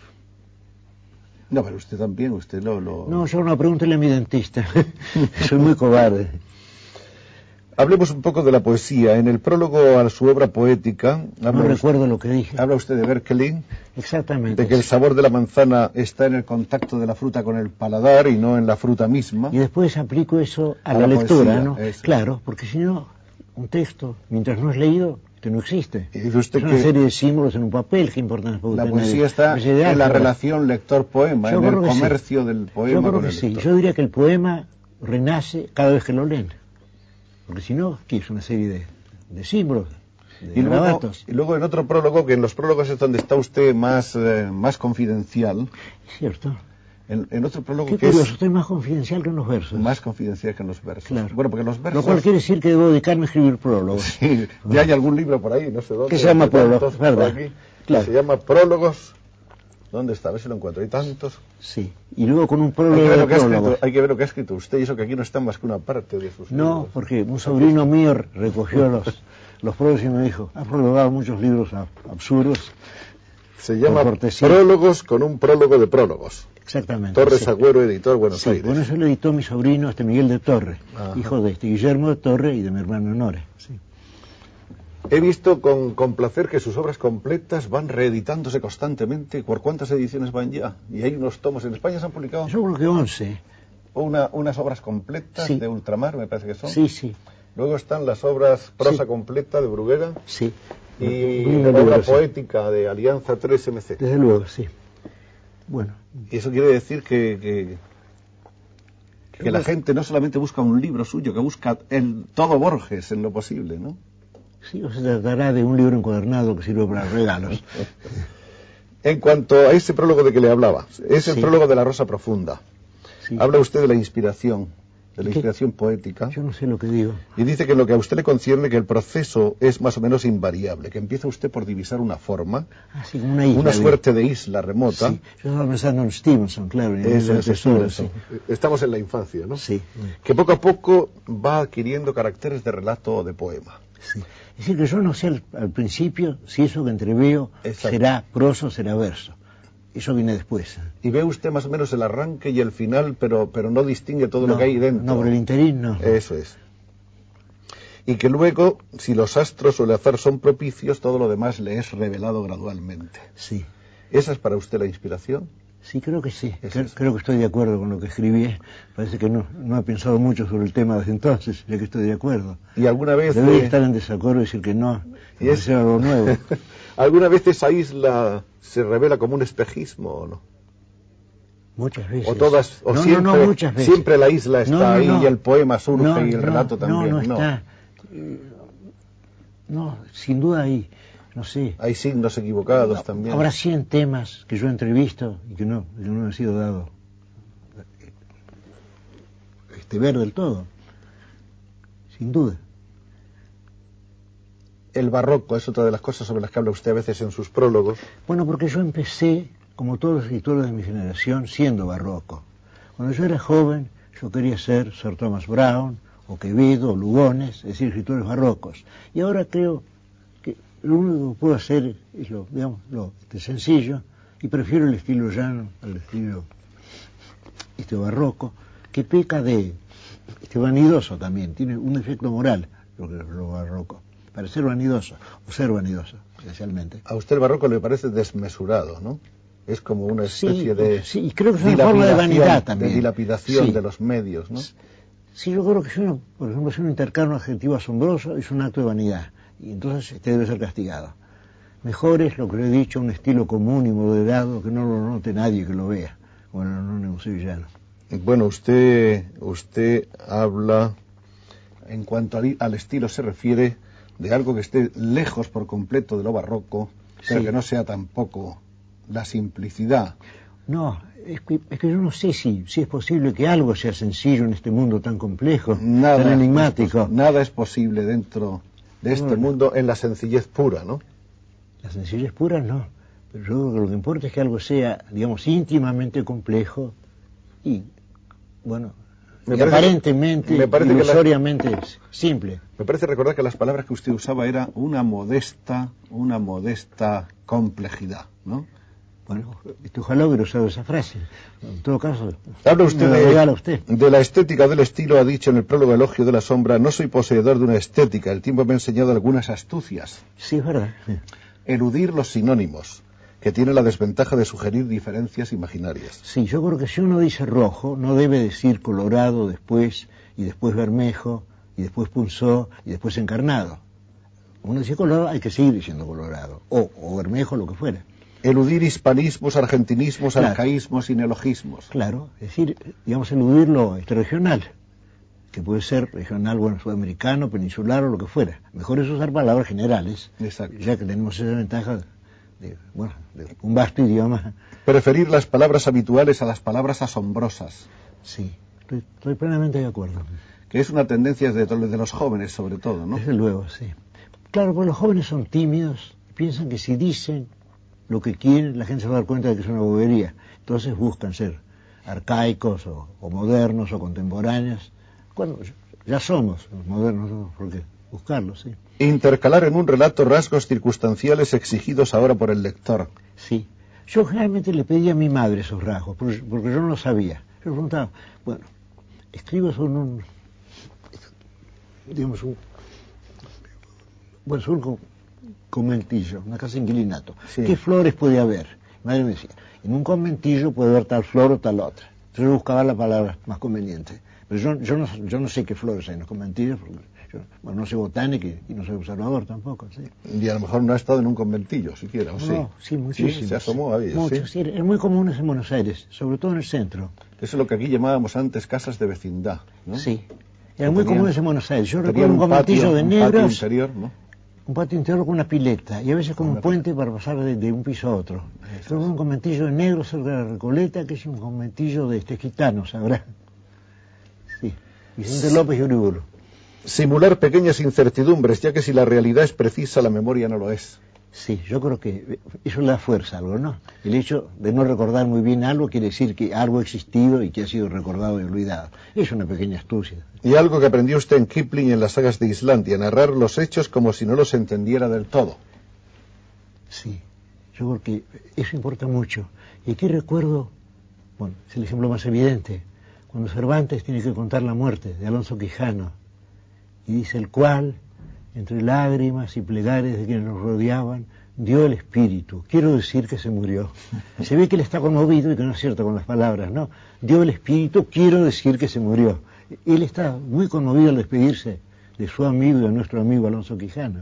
No, pero usted también, usted lo... No, yo no, pregúntele a mi dentista. Soy muy cobarde. Hablemos un poco de la poesía. En el prólogo a su obra poética... No recuerdo lo que dije. Habla usted de Berkeley. Exactamente. De que el sabor de la manzana está en el contacto de la fruta con el paladar y no en la fruta misma. Y después aplico eso a la lectura, poesía, ¿no? Eso. Claro, porque si no, un texto, mientras no es leído, que no existe. Y dice usted es una serie de símbolos en un papel, qué importante es la poesía está en la relación lector-poema, en el comercio del poema. Yo creo que sí. Yo diría que el poema renace cada vez que lo leen. Porque si no, aquí es una serie de símbolos, de grabatos. Y luego en otro prólogo, que en los prólogos es donde está usted más confidencial. Es cierto. En otro prólogo qué curioso, usted es más confidencial que en los versos. Más confidencial que en los versos. Claro. Bueno, porque los versos... Lo cual quiere decir que debo dedicarme a escribir prólogos. Sí, ya hay algún libro por ahí, no sé dónde. Que se llama Prólogos, ¿verdad? Claro. Se llama Prólogos. ¿Dónde está? A ver si lo encuentro. Hay tantos. Sí. Y luego con un prólogo hay que ver lo que ha escrito usted, y eso que aquí no está más que una parte de sus libros. No, porque un sobrino mío recogió los prólogos y me dijo, ha prologado muchos libros absurdos. Se llama Prólogos con un prólogo de prólogos. Exactamente. Torres sí. Agüero, editor, Buenos Sí, Aires. bueno, eso lo editó mi sobrino, Miguel de Torre, Ajá. hijo de Guillermo de Torre y de mi hermano Nore. Sí. He visto con placer que sus obras completas van reeditándose constantemente. ¿Por cuántas ediciones van ya? Y hay unos tomos. ¿En España se han publicado? Yo creo que 11. Unas obras completas Sí. de ultramar, me parece que son. Sí, sí. Luego están las obras prosa Sí. completa de Bruguera Sí. y Un la libro, obra sí. poética de Alianza 3MC. Desde luego, sí. Bueno. Y eso quiere decir que la gente no solamente busca un libro suyo, que busca todo Borges en lo posible, ¿no? Sí, o se tratará de un libro encuadernado que sirve para regalos. En cuanto a ese prólogo de que le hablaba, es el Sí. prólogo de La Rosa Profunda. Sí. Habla usted de la inspiración ¿Qué? inspiración poética, Yo no sé lo que digo. y dice que en lo que a usted le concierne que el proceso es más o menos invariable, que empieza usted por divisar una forma, Así como una isla. una suerte de isla remota. Sí. Yo estaba pensando en Stevenson, claro. En el Eso libro es de Tesoro, eso. Estamos en la infancia, ¿no? Sí. Que poco a poco va adquiriendo caracteres de relato o de poema. Sí. Es decir, que yo no sé al principio si eso que entreveo Exacto. será prosa o será verso. Eso viene después. Y ve usted más o menos el arranque y el final, pero no distingue todo lo que hay dentro. No, por el interín no. Eso es. Y que luego, si los astros o el azar son propicios, todo lo demás le es revelado gradualmente. Sí. ¿Esa es para usted la inspiración? Sí, creo que sí. Es eso. Creo que estoy de acuerdo con lo que escribí. Parece que no he pensado mucho sobre el tema desde entonces, ya que estoy de acuerdo. ¿Y alguna vez... Debería estar en desacuerdo y decir que no, ¿Y es? hacer algo nuevo. ¿Alguna vez esa isla se revela como un espejismo o no? Muchas veces. O todas, o no, siempre, no, muchas veces. siempre la isla está ahí y el poema surge No, y el relato también. No está. No, sin duda hay, no sé. Hay signos equivocados también. Habrá 100 temas que yo entrevisto y que no me han sido dado ver del todo. Sin duda. El barroco es otra de las cosas sobre las que habla usted a veces en sus prólogos. Bueno, porque yo empecé, como todos los escritores de mi generación, siendo barroco. Cuando yo era joven, yo quería ser Sir Thomas Browne, o Quevedo, o Lugones, es decir, escritores barrocos. Y ahora creo que lo único que puedo hacer es lo sencillo, y prefiero el estilo llano al estilo barroco, que peca de vanidoso también, tiene un efecto moral lo barroco, para ser vanidoso, o ser vanidoso, especialmente. A usted el barroco le parece desmesurado, ¿no? Es como una especie de... Sí, y creo que es una forma de vanidad también. De dilapidación Sí. de los medios, ¿no? Sí, yo creo que por ejemplo, si uno intercala un adjetivo asombroso, es un acto de vanidad, y entonces debe ser castigado. Mejor es lo que le he dicho, un estilo común y moderado, que no lo note nadie que lo vea, bueno, no en un sevillano. Bueno, usted habla, en cuanto al estilo se refiere, de algo que esté lejos por completo de lo barroco, pero Sí. que no sea tampoco la simplicidad. No, es que yo no sé si es posible que algo sea sencillo en este mundo tan complejo, Nada tan enigmático. Nada es posible dentro de este mundo en la sencillez pura, ¿no? La sencillez pura no, pero yo creo que lo que importa es que algo sea, digamos, íntimamente complejo y, bueno, Me y parece- aparentemente, me parece que ilusoriamente simple. Me parece recordar que las palabras que usted usaba era una modesta complejidad, ¿no? Bueno, ojalá hubiera usado esa frase. En todo caso, Habla usted me la regala usted. de la estética del estilo, ha dicho en el prólogo Elogio de la Sombra, no soy poseedor de una estética, el tiempo me ha enseñado algunas astucias. Sí, es verdad. Eludir los sinónimos, que tiene la desventaja de sugerir diferencias imaginarias. Sí, yo creo que si uno dice rojo, no debe decir colorado después, y después bermejo, y después punzó, y después encarnado. Uno dice colorado, hay que seguir diciendo colorado, o bermejo, lo que fuera. Eludir hispanismos, argentinismos, Claro. arcaísmos y neologismos. Claro, es decir, digamos, eludir lo regional, que puede ser regional, bueno, sudamericano, peninsular o lo que fuera. Mejor es usar palabras generales, Exacto. ya que tenemos esa ventaja de un vasto idioma. Preferir las palabras habituales a las palabras asombrosas, Sí, estoy plenamente de acuerdo. que es una tendencia de los jóvenes sobre todo, ¿no? Desde luego, sí. Claro, pues los jóvenes son tímidos, piensan que si dicen lo que quieren, la gente se va a dar cuenta de que es una bobería. Entonces buscan ser arcaicos o modernos o contemporáneos. Bueno, ya somos modernos, ¿no? ¿Por qué buscarlo? Sí. Intercalar en un relato rasgos circunstanciales exigidos ahora por el lector. Sí. Yo generalmente le pedía a mi madre esos rasgos, porque yo no lo sabía. Yo preguntaba, bueno, escribo sobre un conventillo, una casa de inquilinato. Sí. ¿Qué flores puede haber? Mi madre me decía, en un conventillo puede haber tal flor o tal otra. Entonces yo buscaba la palabra más conveniente. Pero yo no sé qué flores hay en los conventillos, porque yo no soy botánico y no soy observador tampoco. ¿Sí? Y a lo mejor no ha estado en un conventillo siquiera, ¿o sí? No, sí, muchísimo. Sí, se asomó a ellos. Muchos, ¿sí? Es muy comunes en Buenos Aires, sobre todo en el centro. Eso es lo que aquí llamábamos antes casas de vecindad, ¿no? Sí, eran muy comunes en Buenos Aires. Yo recuerdo un conventillo de negros. Un patio interior, ¿no? Un patio interior con una pileta, y a veces con un puente para pasar de un piso a otro. Yo un conventillo de negros cerca de la Recoleta, que es un conventillo de gitanos, ¿sabrá? Sí, Vicente López y Uriburu. Simular pequeñas incertidumbres, ya que si la realidad es precisa, la memoria no lo es. Sí, yo creo que eso le da fuerza a algo, ¿no? El hecho de no recordar muy bien algo quiere decir que algo ha existido y que ha sido recordado y olvidado. Es una pequeña astucia. Y algo que aprendió usted en Kipling y en las sagas de Islandia, narrar los hechos como si no los entendiera del todo. Sí, yo creo que eso importa mucho. Y aquí recuerdo, bueno, es el ejemplo más evidente, cuando Cervantes tiene que contar la muerte de Alonso Quijano, y dice el cual, entre lágrimas y plegares de quienes nos rodeaban, dio el espíritu. Quiero decir que se murió. Se ve que él está conmovido y que no es cierto con las palabras, ¿no? Dio el espíritu, quiero decir que se murió. Él está muy conmovido al despedirse de su amigo y de nuestro amigo Alonso Quijano.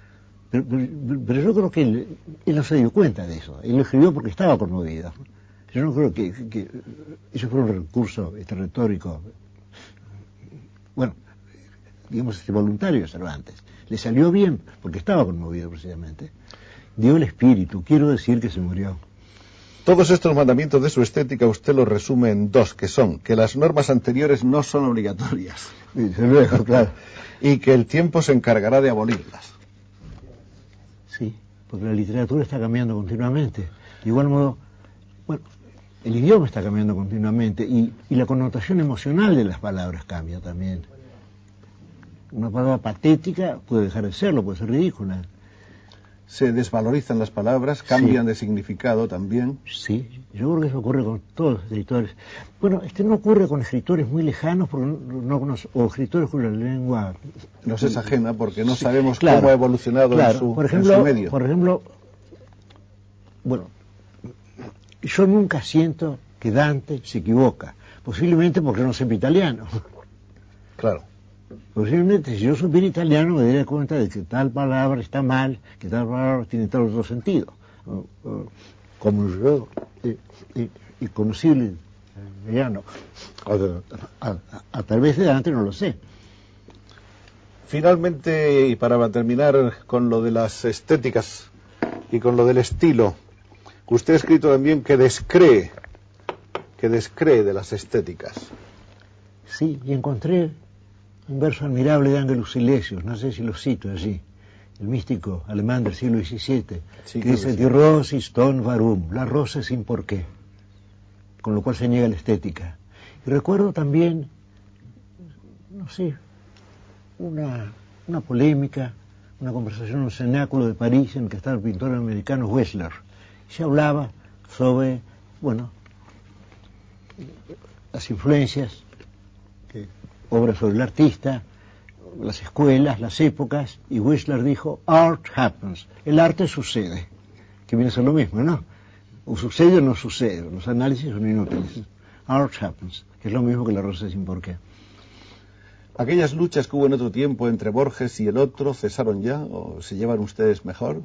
Pero yo creo que él no se dio cuenta de eso. Él lo escribió porque estaba conmovido. Yo no creo que eso fue un recurso retórico, bueno, digamos, voluntario de Cervantes. Le salió bien porque estaba conmovido precisamente. Dio el espíritu, quiero decir que se murió. Todos estos mandamientos de su estética usted los resume en dos, que son que las normas anteriores no son obligatorias. Desde luego, claro. Y que el tiempo se encargará de abolirlas. Sí, porque la literatura está cambiando continuamente. De igual modo, bueno, el idioma está cambiando continuamente y la connotación emocional de las palabras cambia también. Una palabra patética puede dejar de serlo, puede ser ridícula. Se desvalorizan las palabras, cambian de significado también. Sí, yo creo que eso ocurre con todos los escritores. Bueno, no ocurre con escritores muy lejanos porque o escritores cuya lengua nos es ajena porque no sabemos cómo ha evolucionado en su medio. Por ejemplo, bueno, yo nunca siento que Dante se equivoca, posiblemente porque no sepa italiano. Claro. Posiblemente si yo supiera italiano me daría cuenta de que tal palabra está mal, que tal palabra tiene tal otro sentido. Como yo y conocible italiano a través de Dante no lo sé. Finalmente, y para terminar con lo de las estéticas y con lo del estilo, usted ha escrito también que descree de las estéticas. Sí, y encontré un verso admirable de Ángelus Silesius, no sé si lo cito allí, el místico alemán del siglo XVII, que dice, Die Rose ist ohne Warum, la rosa sin por qué, con lo cual se niega la estética. Y recuerdo también, no sé, una polémica, una conversación en un cenáculo de París en que estaba el pintor americano Whistler. Se hablaba sobre, bueno, las influencias, obras sobre el artista, las escuelas, las épocas, y Whistler dijo, art happens, el arte sucede, que viene a ser lo mismo, ¿no? O sucede o no sucede, los análisis son inútiles. Art happens, que es lo mismo que la rosa sin por qué. ¿Aquellas luchas que hubo en otro tiempo entre Borges y el otro cesaron ya o se llevan ustedes mejor?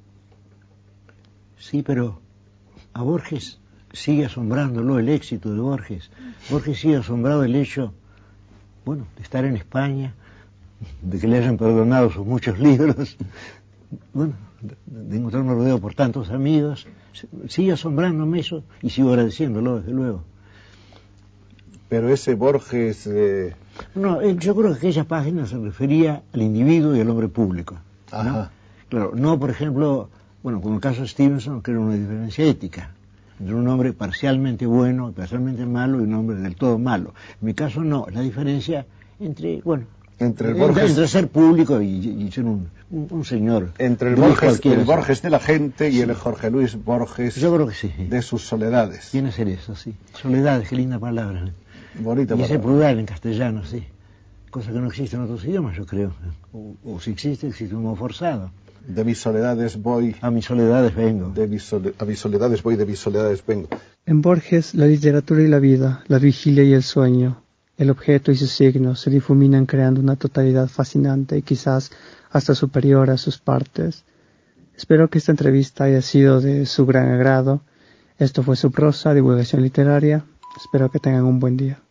Sí, pero a Borges sigue asombrándolo el éxito de Borges. Borges sigue asombrado el hecho, bueno, de estar en España, de que le hayan perdonado sus muchos libros, bueno, de encontrarme rodeado por tantos amigos. Sigue asombrándome eso y sigo agradeciéndolo, desde luego. Pero ese Borges... No, yo creo que aquella página se refería al individuo y al hombre público, ¿no? Ajá. Claro, no, por ejemplo, bueno, como el caso de Stevenson, que era una diferencia ética entre un hombre parcialmente bueno, parcialmente malo y un hombre del todo malo. En mi caso no, la diferencia entre, bueno, Entre ser público y ser un señor. Entre el Borges de la gente y el Jorge Luis Borges. Yo creo que sí. De sus soledades. Viene a ser eso, sí. Soledades, qué linda palabra. Bonita palabra. Y ese plural en castellano, sí. Cosa que no existe en otros idiomas, yo creo. O si existe, existe un modo forzado. De mis soledades voy. A mis soledades vengo. A mis soledades voy, de mis soledades vengo. En Borges, la literatura y la vida, la vigilia y el sueño, el objeto y sus signos se difuminan creando una totalidad fascinante y quizás hasta superior a sus partes. Espero que esta entrevista haya sido de su gran agrado. Esto fue Subrosa, divulgación literaria. Espero que tengan un buen día.